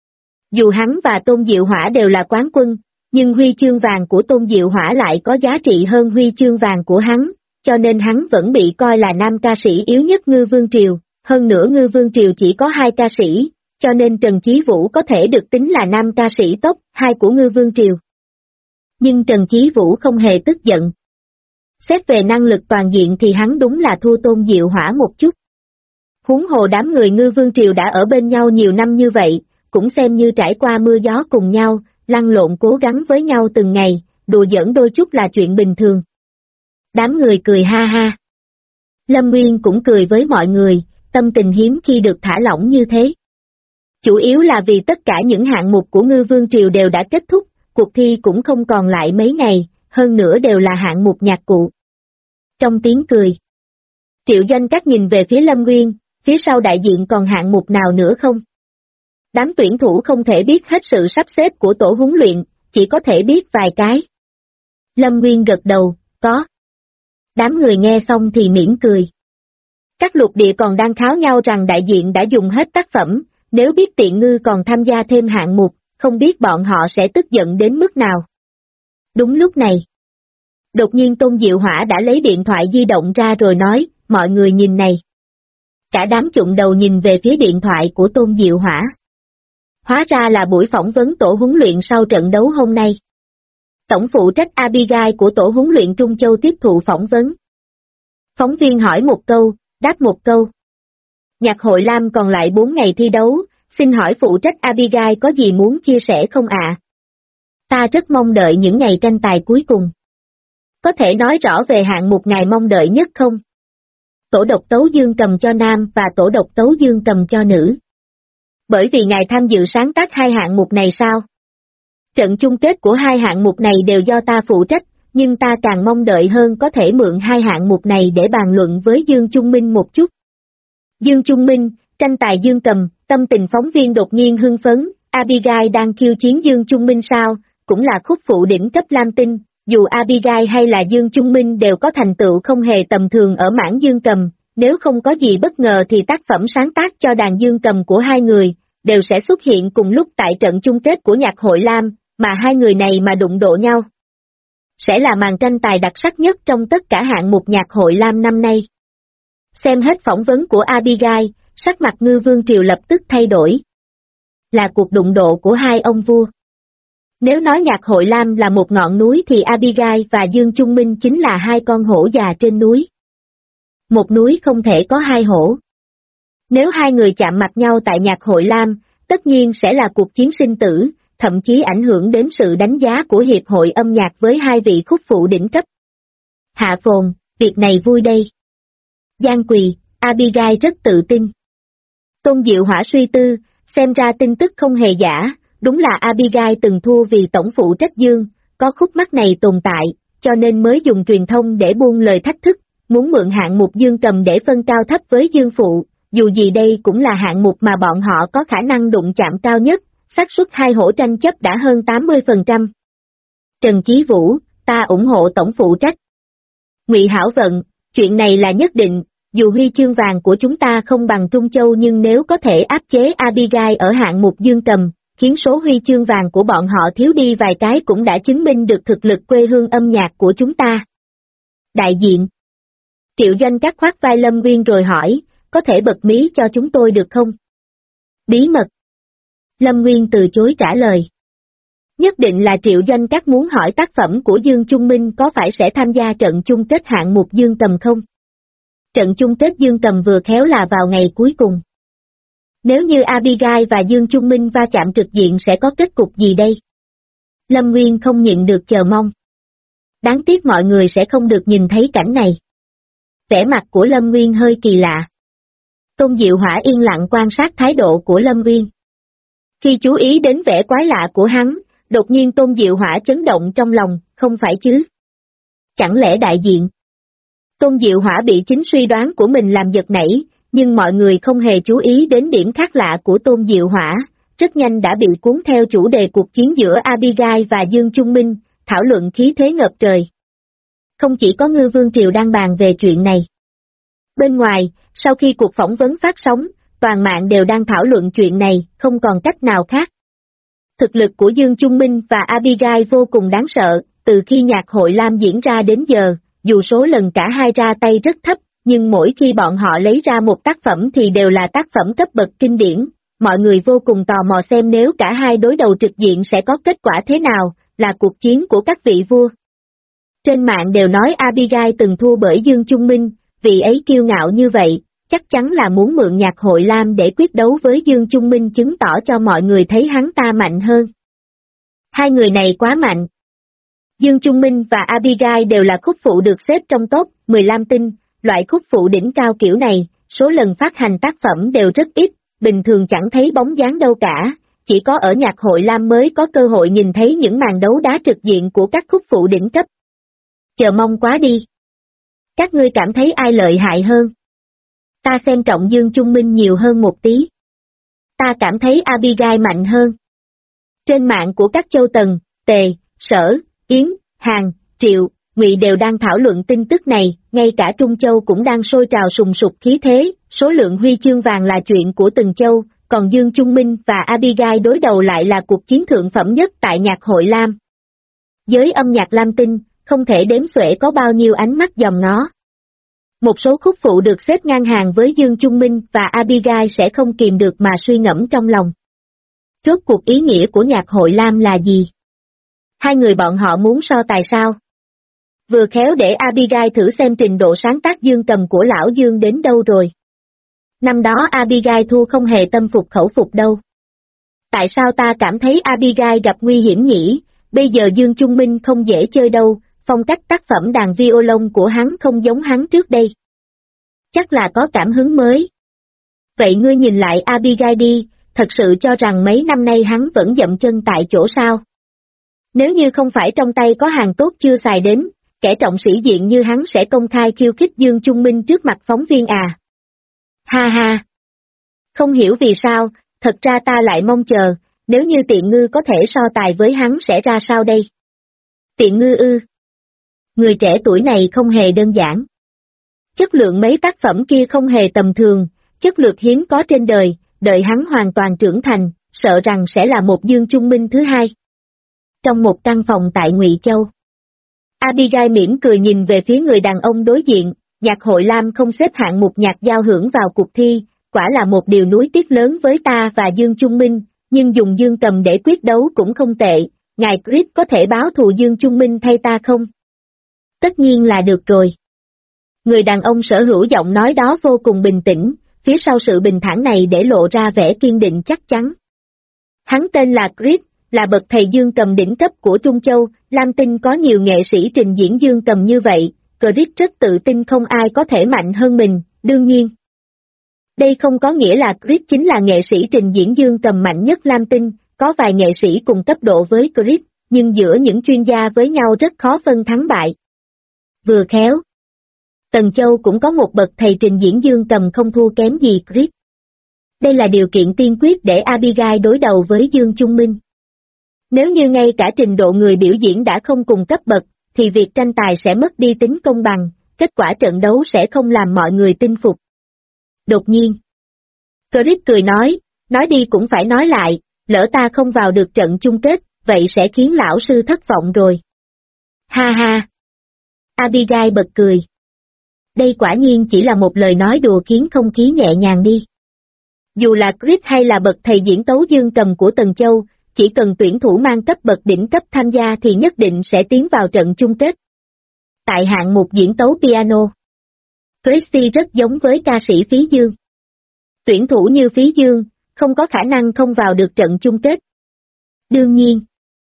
Speaker 1: Dù hắn và Tôn Diệu Hỏa đều là quán quân, nhưng huy chương vàng của Tôn Diệu Hỏa lại có giá trị hơn huy chương vàng của hắn, cho nên hắn vẫn bị coi là nam ca sĩ yếu nhất Ngư Vương Triều, hơn nữa Ngư Vương Triều chỉ có 2 ca sĩ, cho nên Trần Chí Vũ có thể được tính là nam ca sĩ top 2 của Ngư Vương Triều. Nhưng Trần Chí Vũ không hề tức giận. Xét về năng lực toàn diện thì hắn đúng là thua Tôn Diệu Hỏa một chút. Huống hồ đám người Ngư Vương Triều đã ở bên nhau nhiều năm như vậy, cũng xem như trải qua mưa gió cùng nhau, lăn lộn cố gắng với nhau từng ngày, đùa giỡn đôi chút là chuyện bình thường. Đám người cười ha ha. Lâm Nguyên cũng cười với mọi người, tâm tình hiếm khi được thả lỏng như thế. Chủ yếu là vì tất cả những hạng mục của Ngư Vương Triều đều đã kết thúc, cuộc thi cũng không còn lại mấy ngày, hơn nữa đều là hạng mục nhạc cụ. Trong tiếng cười, Triệu Doanh Các nhìn về phía Lâm Nguyên, phía sau đại diện còn hạng mục nào nữa không? Đám tuyển thủ không thể biết hết sự sắp xếp của tổ huấn luyện, chỉ có thể biết vài cái. Lâm Nguyên gật đầu, có. Đám người nghe xong thì mỉm cười. Các lục địa còn đang kháo nhau rằng đại diện đã dùng hết tác phẩm, nếu biết Tiện Ngư còn tham gia thêm hạng mục, không biết bọn họ sẽ tức giận đến mức nào. Đúng lúc này, đột nhiên Tôn Diệu Hỏa đã lấy điện thoại di động ra rồi nói, mọi người nhìn này. Cả đám chụng đầu nhìn về phía điện thoại của Tôn Diệu Hỏa. Hóa ra là buổi phỏng vấn tổ huấn luyện sau trận đấu hôm nay. Tổng phụ trách Abigail của tổ huấn luyện Trung Châu tiếp thụ phỏng vấn. Phóng viên hỏi một câu, đáp một câu. Nhạc hội Lam còn lại 4 ngày thi đấu, xin hỏi phụ trách Abigail có gì muốn chia sẻ không ạ? Ta rất mong đợi những ngày tranh tài cuối cùng. Có thể nói rõ về hạng mục ngài mong đợi nhất không? Tổ độc tấu dương cầm cho nam và tổ độc tấu dương cầm cho nữ. Bởi vì ngài tham dự sáng tác 2 hạng mục này sao? Trận chung kết của 2 hạng mục này đều do ta phụ trách, nhưng ta càng mong đợi hơn có thể mượn 2 hạng mục này để bàn luận với Dương Trung Minh một chút. Dương Trung Minh, tranh tài dương cầm, tâm tình phóng viên đột nhiên hưng phấn, Abigail đang khiêu chiến Dương Trung Minh sao, cũng là khúc phụ đỉnh cấp Lam Tinh, dù Abigail hay là Dương Trung Minh đều có thành tựu không hề tầm thường ở mảng dương cầm, nếu không có gì bất ngờ thì tác phẩm sáng tác cho đàn dương cầm của 2 người, đều sẽ xuất hiện cùng lúc tại trận chung kết của nhạc hội Lam, mà 2 người này mà đụng độ nhau. Sẽ là màn tranh tài đặc sắc nhất trong tất cả hạng mục nhạc hội Lam năm nay. Xem hết phỏng vấn của Abigail, sắc mặt Ngư Vương Triều lập tức thay đổi. Là cuộc đụng độ của 2 ông vua. Nếu nói nhạc hội Lam là một ngọn núi thì Abigail và Dương Trung Minh chính là 2 con hổ già trên núi. Một núi không thể có 2 hổ. Nếu 2 người chạm mặt nhau tại nhạc hội Lam, tất nhiên sẽ là cuộc chiến sinh tử, thậm chí ảnh hưởng đến sự đánh giá của Hiệp hội âm nhạc với 2 vị khúc phụ đỉnh cấp. Hạ Phồn, việc này vui đây. Giang Quỳ, Abigail rất tự tin. Tôn Diệu Hỏa suy tư, xem ra tin tức không hề giả, đúng là Abigail từng thua vì tổng phụ trách Dương, có khúc mắc này tồn tại, cho nên mới dùng truyền thông để buông lời thách thức, muốn mượn hạng mục Dương cầm để phân cao thấp với Dương phụ, dù gì đây cũng là hạng mục mà bọn họ có khả năng đụng chạm cao nhất, xác suất hai hổ tranh chấp đã hơn 80%. Trần Chí Vũ, ta ủng hộ tổng phụ trách. Ngụy Hảo Vận, chuyện này là nhất định, dù huy chương vàng của chúng ta không bằng Trung Châu nhưng nếu có thể áp chế Abigail ở hạng mục Dương cầm, khiến số huy chương vàng của bọn họ thiếu đi vài cái cũng đã chứng minh được thực lực quê hương âm nhạc của chúng ta. Đại diện Triệu Doanh Các khoác vai Lâm Nguyên rồi hỏi, có thể bật mí cho chúng tôi được không? Bí mật. Lâm Nguyên từ chối trả lời. Nhất định là Triệu Doanh Các muốn hỏi tác phẩm của Dương Trung Minh có phải sẽ tham gia trận chung kết hạng mục Dương cầm không? Trận chung kết Dương cầm vừa khéo là vào ngày cuối cùng. Nếu như Abigail và Dương Trung Minh va chạm trực diện sẽ có kết cục gì đây? Lâm Nguyên không nhịn được chờ mong. Đáng tiếc mọi người sẽ không được nhìn thấy cảnh này. Vẻ mặt của Lâm Nguyên hơi kỳ lạ. Tôn Diệu Hỏa yên lặng quan sát thái độ của Lâm Nguyên. Khi chú ý đến vẻ quái lạ của hắn, đột nhiên Tôn Diệu Hỏa chấn động trong lòng, không phải chứ? Chẳng lẽ đại diện? Tôn Diệu Hỏa bị chính suy đoán của mình làm giật nảy, nhưng mọi người không hề chú ý đến điểm khác lạ của Tôn Diệu Hỏa, rất nhanh đã bị cuốn theo chủ đề cuộc chiến giữa Abigail và Dương Trung Minh, thảo luận khí thế ngập trời. Không chỉ có Ngư Vương Triều đang bàn về chuyện này. Bên ngoài, sau khi cuộc phỏng vấn phát sóng, toàn mạng đều đang thảo luận chuyện này, không còn cách nào khác. Thực lực của Dương Trung Minh và Abigail vô cùng đáng sợ, từ khi nhạc hội Lam diễn ra đến giờ, dù số lần cả hai ra tay rất thấp, nhưng mỗi khi bọn họ lấy ra một tác phẩm thì đều là tác phẩm cấp bậc kinh điển, mọi người vô cùng tò mò xem nếu cả hai đối đầu trực diện sẽ có kết quả thế nào, là cuộc chiến của các vị vua. Trên mạng đều nói Abigail từng thua bởi Dương Trung Minh, vì ấy kiêu ngạo như vậy, chắc chắn là muốn mượn nhạc hội Lam để quyết đấu với Dương Trung Minh chứng tỏ cho mọi người thấy hắn ta mạnh hơn. Hai người này quá mạnh. Dương Trung Minh và Abigail đều là khúc phụ được xếp trong top 15 tinh, loại khúc phụ đỉnh cao kiểu này, số lần phát hành tác phẩm đều rất ít, bình thường chẳng thấy bóng dáng đâu cả, chỉ có ở nhạc hội Lam mới có cơ hội nhìn thấy những màn đấu đá trực diện của các khúc phụ đỉnh cấp. Chờ mong quá đi. Các ngươi cảm thấy ai lợi hại hơn? Ta xem trọng Dương Trung Minh nhiều hơn một tí. Ta cảm thấy Abigail mạnh hơn. Trên mạng của các châu Tần, Tề, Sở, Yến, Hàn, Triệu, Ngụy đều đang thảo luận tin tức này, ngay cả Trung Châu cũng đang sôi trào sùng sục khí thế, số lượng huy chương vàng là chuyện của từng châu, còn Dương Trung Minh và Abigail đối đầu lại là cuộc chiến thượng phẩm nhất tại nhạc hội Lam. Giới âm nhạc Lam Tinh, không thể đếm xuể có bao nhiêu ánh mắt dòm ngó. Một số khúc phụ được xếp ngang hàng với Dương Trung Minh và Abigail sẽ không kìm được mà suy ngẫm trong lòng. Rốt cuộc ý nghĩa của nhạc hội Lam là gì? Hai người bọn họ muốn so tài sao? Vừa khéo để Abigail thử xem trình độ sáng tác dương cầm của lão Dương đến đâu rồi. Năm đó Abigail thua không hề tâm phục khẩu phục đâu. Tại sao ta cảm thấy Abigail gặp nguy hiểm nhỉ? Bây giờ Dương Trung Minh không dễ chơi đâu, phong cách tác phẩm đàn violon của hắn không giống hắn trước đây. Chắc là có cảm hứng mới. Vậy ngươi nhìn lại Abigail đi, thật sự cho rằng mấy năm nay hắn vẫn dậm chân tại chỗ sao? Nếu như không phải trong tay có hàng tốt chưa xài đến, kẻ trọng sĩ diện như hắn sẽ công khai khiêu khích Dương Trung Minh trước mặt phóng viên à? Ha ha! Không hiểu vì sao, thật ra ta lại mong chờ, nếu như Tiện Ngư có thể so tài với hắn sẽ ra sao đây? Tiện Ngư ư? Người trẻ tuổi này không hề đơn giản. Chất lượng mấy tác phẩm kia không hề tầm thường, chất lượng hiếm có trên đời, đợi hắn hoàn toàn trưởng thành, sợ rằng sẽ là một Dương Trung Minh thứ hai. Trong một căn phòng tại Ngụy Châu, Abigail mỉm cười nhìn về phía người đàn ông đối diện, nhạc hội Lam không xếp hạng mục nhạc giao hưởng vào cuộc thi, quả là một điều nuối tiếc lớn với ta và Dương Trung Minh, nhưng dùng dương cầm để quyết đấu cũng không tệ, ngài Chris có thể báo thù Dương Trung Minh thay ta không? Tất nhiên là được rồi. Người đàn ông sở hữu giọng nói đó vô cùng bình tĩnh, phía sau sự bình thản này để lộ ra vẻ kiên định chắc chắn. Hắn tên là Chris, là bậc thầy dương cầm đỉnh cấp của Trung Châu, Lam Tinh có nhiều nghệ sĩ trình diễn dương cầm như vậy, Chris rất tự tin không ai có thể mạnh hơn mình, đương nhiên. Đây không có nghĩa là Chris chính là nghệ sĩ trình diễn dương cầm mạnh nhất Lam Tinh, có vài nghệ sĩ cùng cấp độ với Chris, nhưng giữa những chuyên gia với nhau rất khó phân thắng bại. Vừa khéo, Tần Châu cũng có một bậc thầy trình diễn dương cầm không thua kém gì Chris. Đây là điều kiện tiên quyết để Abigail đối đầu với Dương Trung Minh. Nếu như ngay cả trình độ người biểu diễn đã không cùng cấp bậc, thì việc tranh tài sẽ mất đi tính công bằng, kết quả trận đấu sẽ không làm mọi người tin phục. Đột nhiên, Chris cười nói đi cũng phải nói lại, lỡ ta không vào được trận chung kết, vậy sẽ khiến lão sư thất vọng rồi. Ha ha! Abigail bật cười. Đây quả nhiên chỉ là một lời nói đùa khiến không khí nhẹ nhàng đi. Dù là Chris hay là bậc thầy diễn tấu dương cầm của Tần Châu, chỉ cần tuyển thủ mang cấp bậc đỉnh cấp tham gia thì nhất định sẽ tiến vào trận chung kết. Tại hạng mục diễn tấu piano, Christy rất giống với ca sĩ Phí Dương. Tuyển thủ như Phí Dương, không có khả năng không vào được trận chung kết. Đương nhiên,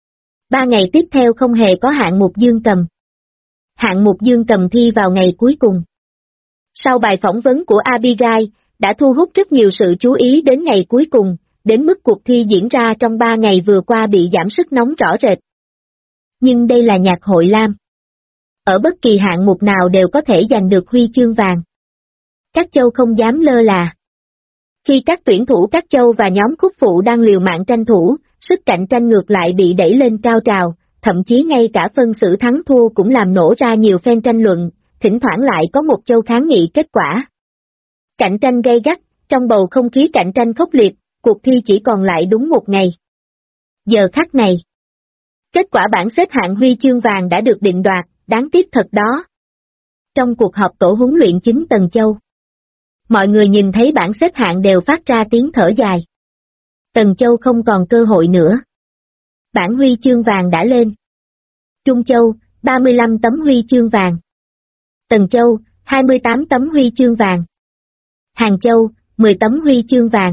Speaker 1: 3 ngày tiếp theo không hề có hạng mục dương cầm. Hạng mục dương cầm thi vào ngày cuối cùng. Sau bài phỏng vấn của Abigail, đã thu hút rất nhiều sự chú ý đến ngày cuối cùng, đến mức cuộc thi diễn ra trong 3 ngày vừa qua bị giảm sức nóng rõ rệt. Nhưng đây là nhạc hội Lam. Ở bất kỳ hạng mục nào đều có thể giành được huy chương vàng. Các châu không dám lơ là. Khi các tuyển thủ các châu và nhóm khúc phụ đang liều mạng tranh thủ, sức cạnh tranh ngược lại bị đẩy lên cao trào, thậm chí ngay cả phân xử thắng thua cũng làm nổ ra nhiều phen tranh luận, thỉnh thoảng lại có một châu kháng nghị kết quả. Cạnh tranh gay gắt, trong bầu không khí cạnh tranh khốc liệt, cuộc thi chỉ còn lại đúng 1 ngày. Giờ khắc này, kết quả bảng xếp hạng huy chương vàng đã được định đoạt, đáng tiếc thật đó. Trong cuộc họp tổ huấn luyện chính Tần Châu, mọi người nhìn thấy bảng xếp hạng đều phát ra tiếng thở dài. Tần Châu không còn cơ hội nữa. Bảng huy chương vàng đã lên. Trung Châu, 35 tấm huy chương vàng. Tần Châu, 28 tấm huy chương vàng. Hàng Châu, 10 tấm huy chương vàng.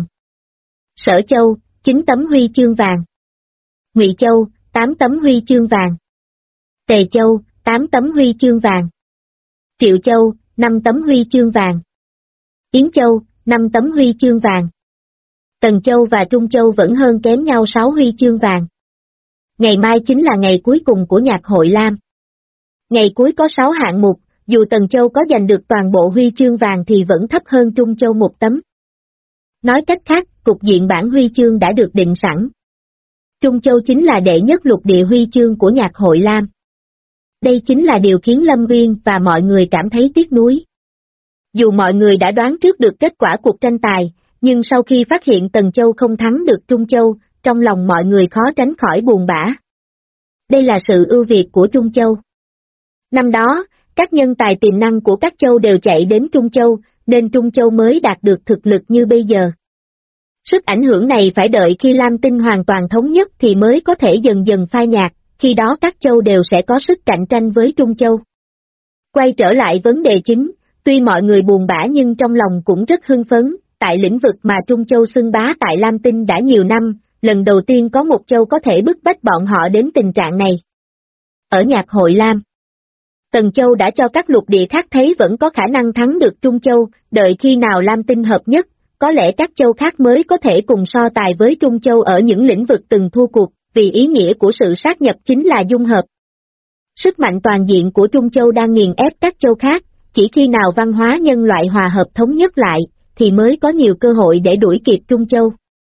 Speaker 1: Sở Châu, 9 tấm huy chương vàng. Ngụy Châu, 8 tấm huy chương vàng. Tề Châu, 8 tấm huy chương vàng. Triệu Châu, 5 tấm huy chương vàng. Yến Châu, 5 tấm huy chương vàng. Tần Châu và Trung Châu vẫn hơn kém nhau 6 huy chương vàng. Ngày mai chính là ngày cuối cùng của nhạc hội Lam. Ngày cuối có 6 hạng mục, dù Tần Châu có giành được toàn bộ huy chương vàng thì vẫn thấp hơn Trung Châu 1 tấm. Nói cách khác, cục diện bảng huy chương đã được định sẵn. Trung Châu chính là đệ nhất lục địa huy chương của nhạc hội Lam. Đây chính là điều khiến Lâm Uyên và mọi người cảm thấy tiếc nuối. Dù mọi người đã đoán trước được kết quả cuộc tranh tài, nhưng sau khi phát hiện Tần Châu không thắng được Trung Châu, trong lòng mọi người khó tránh khỏi buồn bã. Đây là sự ưu việt của Trung Châu. Năm đó, các nhân tài tiềm năng của các châu đều chạy đến Trung Châu, nên Trung Châu mới đạt được thực lực như bây giờ. Sức ảnh hưởng này phải đợi khi Lam Tinh hoàn toàn thống nhất thì mới có thể dần dần phai nhạt, khi đó các châu đều sẽ có sức cạnh tranh với Trung Châu. Quay trở lại vấn đề chính, tuy mọi người buồn bã nhưng trong lòng cũng rất hưng phấn, tại lĩnh vực mà Trung Châu xưng bá tại Lam Tinh đã nhiều năm, lần đầu tiên có một châu có thể bức bách bọn họ đến tình trạng này. Ở nhạc hội Lam, Tần Châu đã cho các lục địa khác thấy vẫn có khả năng thắng được Trung Châu, đợi khi nào Lam Tinh hợp nhất, có lẽ các châu khác mới có thể cùng so tài với Trung Châu ở những lĩnh vực từng thua cuộc, vì ý nghĩa của sự sát nhập chính là dung hợp. Sức mạnh toàn diện của Trung Châu đang nghiền ép các châu khác, chỉ khi nào văn hóa nhân loại hòa hợp thống nhất lại, thì mới có nhiều cơ hội để đuổi kịp Trung Châu.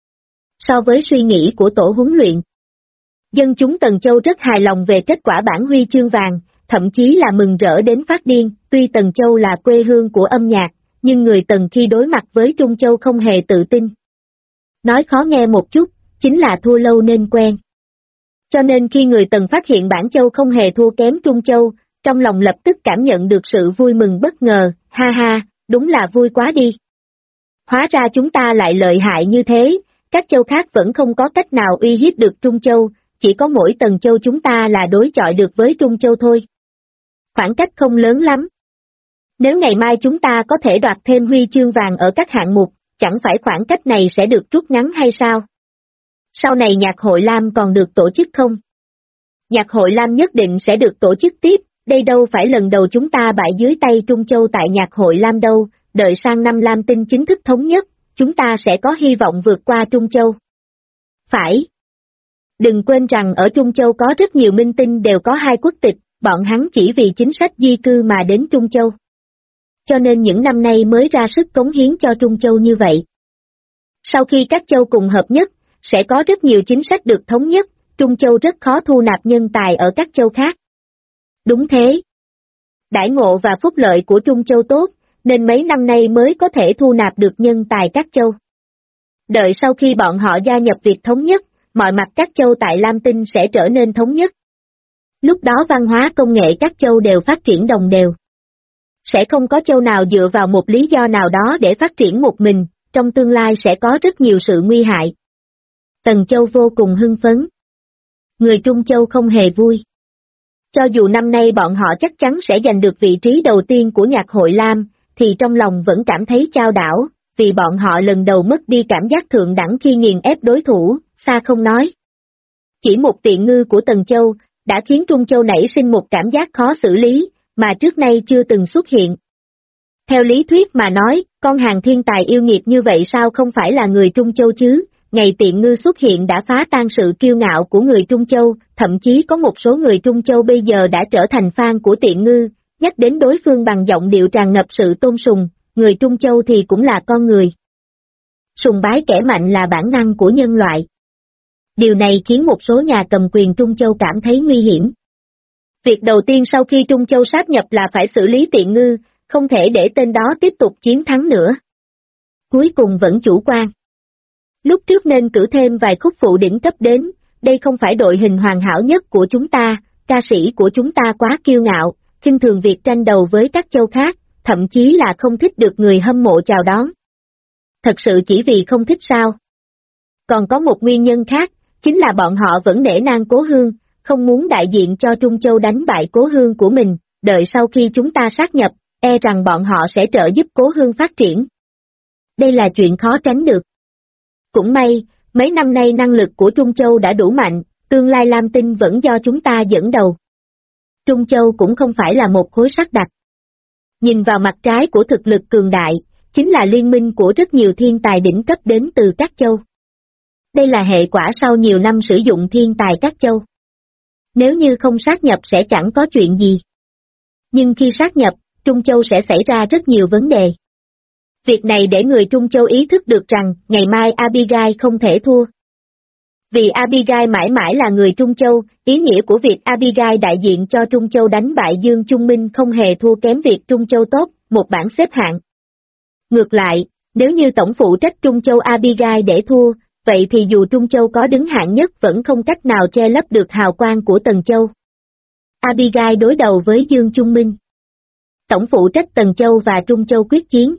Speaker 1: So với suy nghĩ của tổ huấn luyện, dân chúng Tần Châu rất hài lòng về kết quả bảng huy chương vàng, thậm chí là mừng rỡ đến phát điên. Tuy Tần Châu là quê hương của âm nhạc, nhưng người Tần khi đối mặt với Trung Châu không hề tự tin. Nói khó nghe một chút, chính là thua lâu nên quen. Cho nên khi người Tần phát hiện bản Châu không hề thua kém Trung Châu, trong lòng lập tức cảm nhận được sự vui mừng bất ngờ, ha ha, đúng là vui quá đi. Hóa ra chúng ta lại lợi hại như thế, các châu khác vẫn không có cách nào uy hiếp được Trung Châu, chỉ có mỗi Tần Châu chúng ta là đối chọi được với Trung Châu thôi. Khoảng cách không lớn lắm. Nếu ngày mai chúng ta có thể đoạt thêm huy chương vàng ở các hạng mục, chẳng phải khoảng cách này sẽ được rút ngắn hay sao? Sau này nhạc hội Lam còn được tổ chức không? Nhạc hội Lam nhất định sẽ được tổ chức tiếp, đây đâu phải lần đầu chúng ta bại dưới tay Trung Châu tại nhạc hội Lam đâu, đợi sang năm Lam Tinh chính thức thống nhất, chúng ta sẽ có hy vọng vượt qua Trung Châu. Phải. Đừng quên rằng ở Trung Châu có rất nhiều minh tinh đều có hai quốc tịch, bọn hắn chỉ vì chính sách di cư mà đến Trung Châu. Cho nên những năm nay mới ra sức cống hiến cho Trung Châu như vậy. Sau khi các châu cùng hợp nhất, sẽ có rất nhiều chính sách được thống nhất, Trung Châu rất khó thu nạp nhân tài ở các châu khác. Đúng thế. Đãi ngộ và phúc lợi của Trung Châu tốt, nên mấy năm nay mới có thể thu nạp được nhân tài các châu. Đợi sau khi bọn họ gia nhập việc thống nhất, mọi mặt các châu tại Lam Tinh sẽ trở nên thống nhất. Lúc đó văn hóa công nghệ các châu đều phát triển đồng đều. Sẽ không có châu nào dựa vào một lý do nào đó để phát triển một mình, trong tương lai sẽ có rất nhiều sự nguy hại. Tần Châu vô cùng hưng phấn. Người Trung Châu không hề vui. Cho dù năm nay bọn họ chắc chắn sẽ giành được vị trí đầu tiên của nhạc hội Lam, thì trong lòng vẫn cảm thấy chao đảo, vì bọn họ lần đầu mất đi cảm giác thượng đẳng khi nghiền ép đối thủ, xa không nói. Chỉ một tiện ngư của Tần Châu, đã khiến Trung Châu nảy sinh một cảm giác khó xử lý, mà trước nay chưa từng xuất hiện. Theo lý thuyết mà nói, con hàng thiên tài yêu nghiệt như vậy sao không phải là người Trung Châu chứ, ngày tiện ngư xuất hiện đã phá tan sự kiêu ngạo của người Trung Châu, thậm chí có một số người Trung Châu bây giờ đã trở thành fan của tiện ngư, nhắc đến đối phương bằng giọng điệu tràn ngập sự tôn sùng, người Trung Châu thì cũng là con người. Sùng bái kẻ mạnh là bản năng của nhân loại. Điều này khiến một số nhà cầm quyền Trung Châu cảm thấy nguy hiểm. Việc đầu tiên sau khi Trung Châu sáp nhập là phải xử lý tiện ngư, không thể để tên đó tiếp tục chiến thắng nữa. Cuối cùng vẫn chủ quan. Lúc trước nên cử thêm vài khúc phụ đỉnh cấp đến, đây không phải đội hình hoàn hảo nhất của chúng ta, ca sĩ của chúng ta quá kiêu ngạo, khinh thường việc tranh đầu với các châu khác, thậm chí là không thích được người hâm mộ chào đón. Thật sự chỉ vì không thích sao? Còn có một nguyên nhân khác, chính là bọn họ vẫn nể nang Cố Hương, không muốn đại diện cho Trung Châu đánh bại Cố Hương của mình, đợi sau khi chúng ta sát nhập, e rằng bọn họ sẽ trợ giúp Cố Hương phát triển. Đây là chuyện khó tránh được. Cũng may, mấy năm nay năng lực của Trung Châu đã đủ mạnh, tương lai Lam Tinh vẫn do chúng ta dẫn đầu. Trung Châu cũng không phải là một khối sắt đặc. Nhìn vào mặt trái của thực lực cường đại, chính là liên minh của rất nhiều thiên tài đỉnh cấp đến từ các châu. Đây là hệ quả sau nhiều năm sử dụng thiên tài các châu. Nếu như không sát nhập sẽ chẳng có chuyện gì. Nhưng khi sát nhập, Trung Châu sẽ xảy ra rất nhiều vấn đề. Việc này để người Trung Châu ý thức được rằng ngày mai Abigail không thể thua. Vì Abigail mãi mãi là người Trung Châu, ý nghĩa của việc Abigail đại diện cho Trung Châu đánh bại Dương Trung Minh không hề thua kém việc Trung Châu tốt, một bảng xếp hạng. Ngược lại, nếu như tổng phụ trách Trung Châu Abigail để thua, vậy thì dù Trung Châu có đứng hạng nhất vẫn không cách nào che lấp được hào quang của Tần Châu. Abigail đối đầu với Dương Trung Minh. Tổng phụ trách Tần Châu và Trung Châu quyết chiến.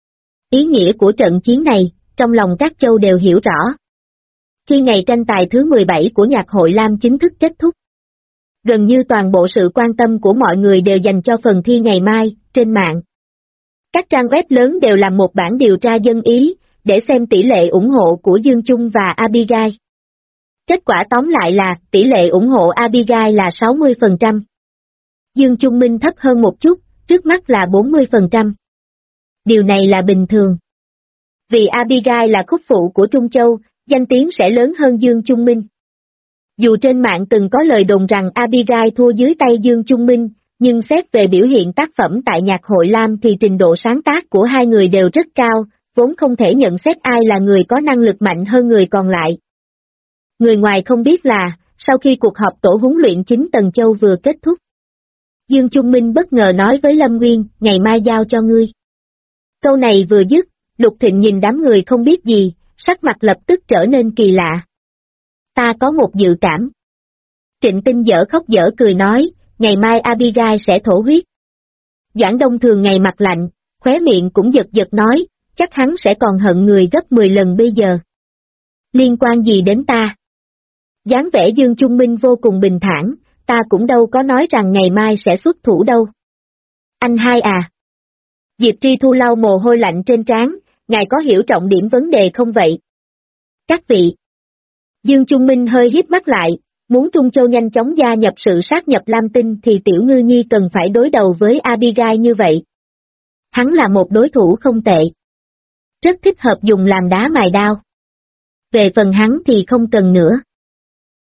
Speaker 1: Ý nghĩa của trận chiến này, trong lòng các châu đều hiểu rõ. Khi ngày tranh tài thứ 17 của Nhạc hội Lam chính thức kết thúc, gần như toàn bộ sự quan tâm của mọi người đều dành cho phần thi ngày mai, trên mạng. Các trang web lớn đều làm một bản điều tra dân ý, để xem tỷ lệ ủng hộ của Dương Trung và Abigail. Kết quả tóm lại là, tỷ lệ ủng hộ Abigail là 60%. Dương Trung Minh thấp hơn một chút, trước mắt là 40%. Điều này là bình thường. Vì Abigail là khúc phụ của Trung Châu, danh tiếng sẽ lớn hơn Dương Trung Minh. Dù trên mạng từng có lời đồn rằng Abigail thua dưới tay Dương Trung Minh, nhưng xét về biểu hiện tác phẩm tại Nhạc hội Lam thì trình độ sáng tác của hai người đều rất cao, vốn không thể nhận xét ai là người có năng lực mạnh hơn người còn lại. Người ngoài không biết là, sau khi cuộc họp tổ huấn luyện chính Tần Châu vừa kết thúc, Dương Trung Minh bất ngờ nói với Lâm Nguyên, ngày mai giao cho ngươi. Câu này vừa dứt, Lục Thịnh nhìn đám người không biết gì, sắc mặt lập tức trở nên kỳ lạ. Ta có một dự cảm. Trịnh Tinh dở khóc dở cười nói, ngày mai Abigail sẽ thổ huyết. Doãn Đông Thường ngày mặt lạnh, khóe miệng cũng giật giật nói, chắc hắn sẽ còn hận người gấp 10 lần bây giờ. Liên quan gì đến ta? Dáng vẻ Dương Trung Minh vô cùng bình thản, ta cũng đâu có nói rằng ngày mai sẽ xuất thủ đâu. Anh hai à? Diệp Tri Thu lau mồ hôi lạnh trên trán, ngài có hiểu trọng điểm vấn đề không vậy? Các vị. Dương Trung Minh hơi híp mắt lại, muốn Trung Châu nhanh chóng gia nhập sự sát nhập Lam Tinh thì Tiểu Ngư Nhi cần phải đối đầu với Abigail như vậy. Hắn là một đối thủ không tệ. Rất thích hợp dùng làm đá mài đao. Về phần hắn thì không cần nữa.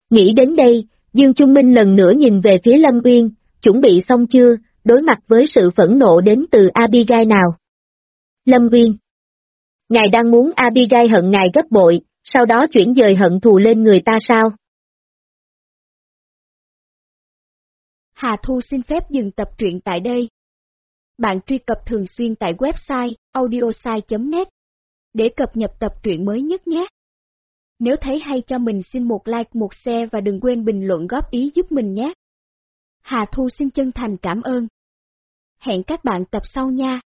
Speaker 1: Nghĩ đến đây, Dương Trung Minh lần nữa nhìn về phía Lâm Uyên, chuẩn bị xong chưa, đối mặt với sự phẫn nộ đến từ Abigail nào. Lâm Uyên. Ngài đang muốn Abigail hận ngài gấp bội, sau đó chuyển dời hận thù lên người ta sao?
Speaker 2: Hà Thu xin phép dừng tập truyện tại đây. Bạn truy cập thường xuyên tại website audiosai.net để cập nhật tập truyện mới nhất nhé. Nếu thấy hay cho mình xin một like, một share và đừng quên bình luận góp ý giúp mình nhé. Hà Thu xin chân thành cảm ơn. Hẹn các bạn tập sau nha.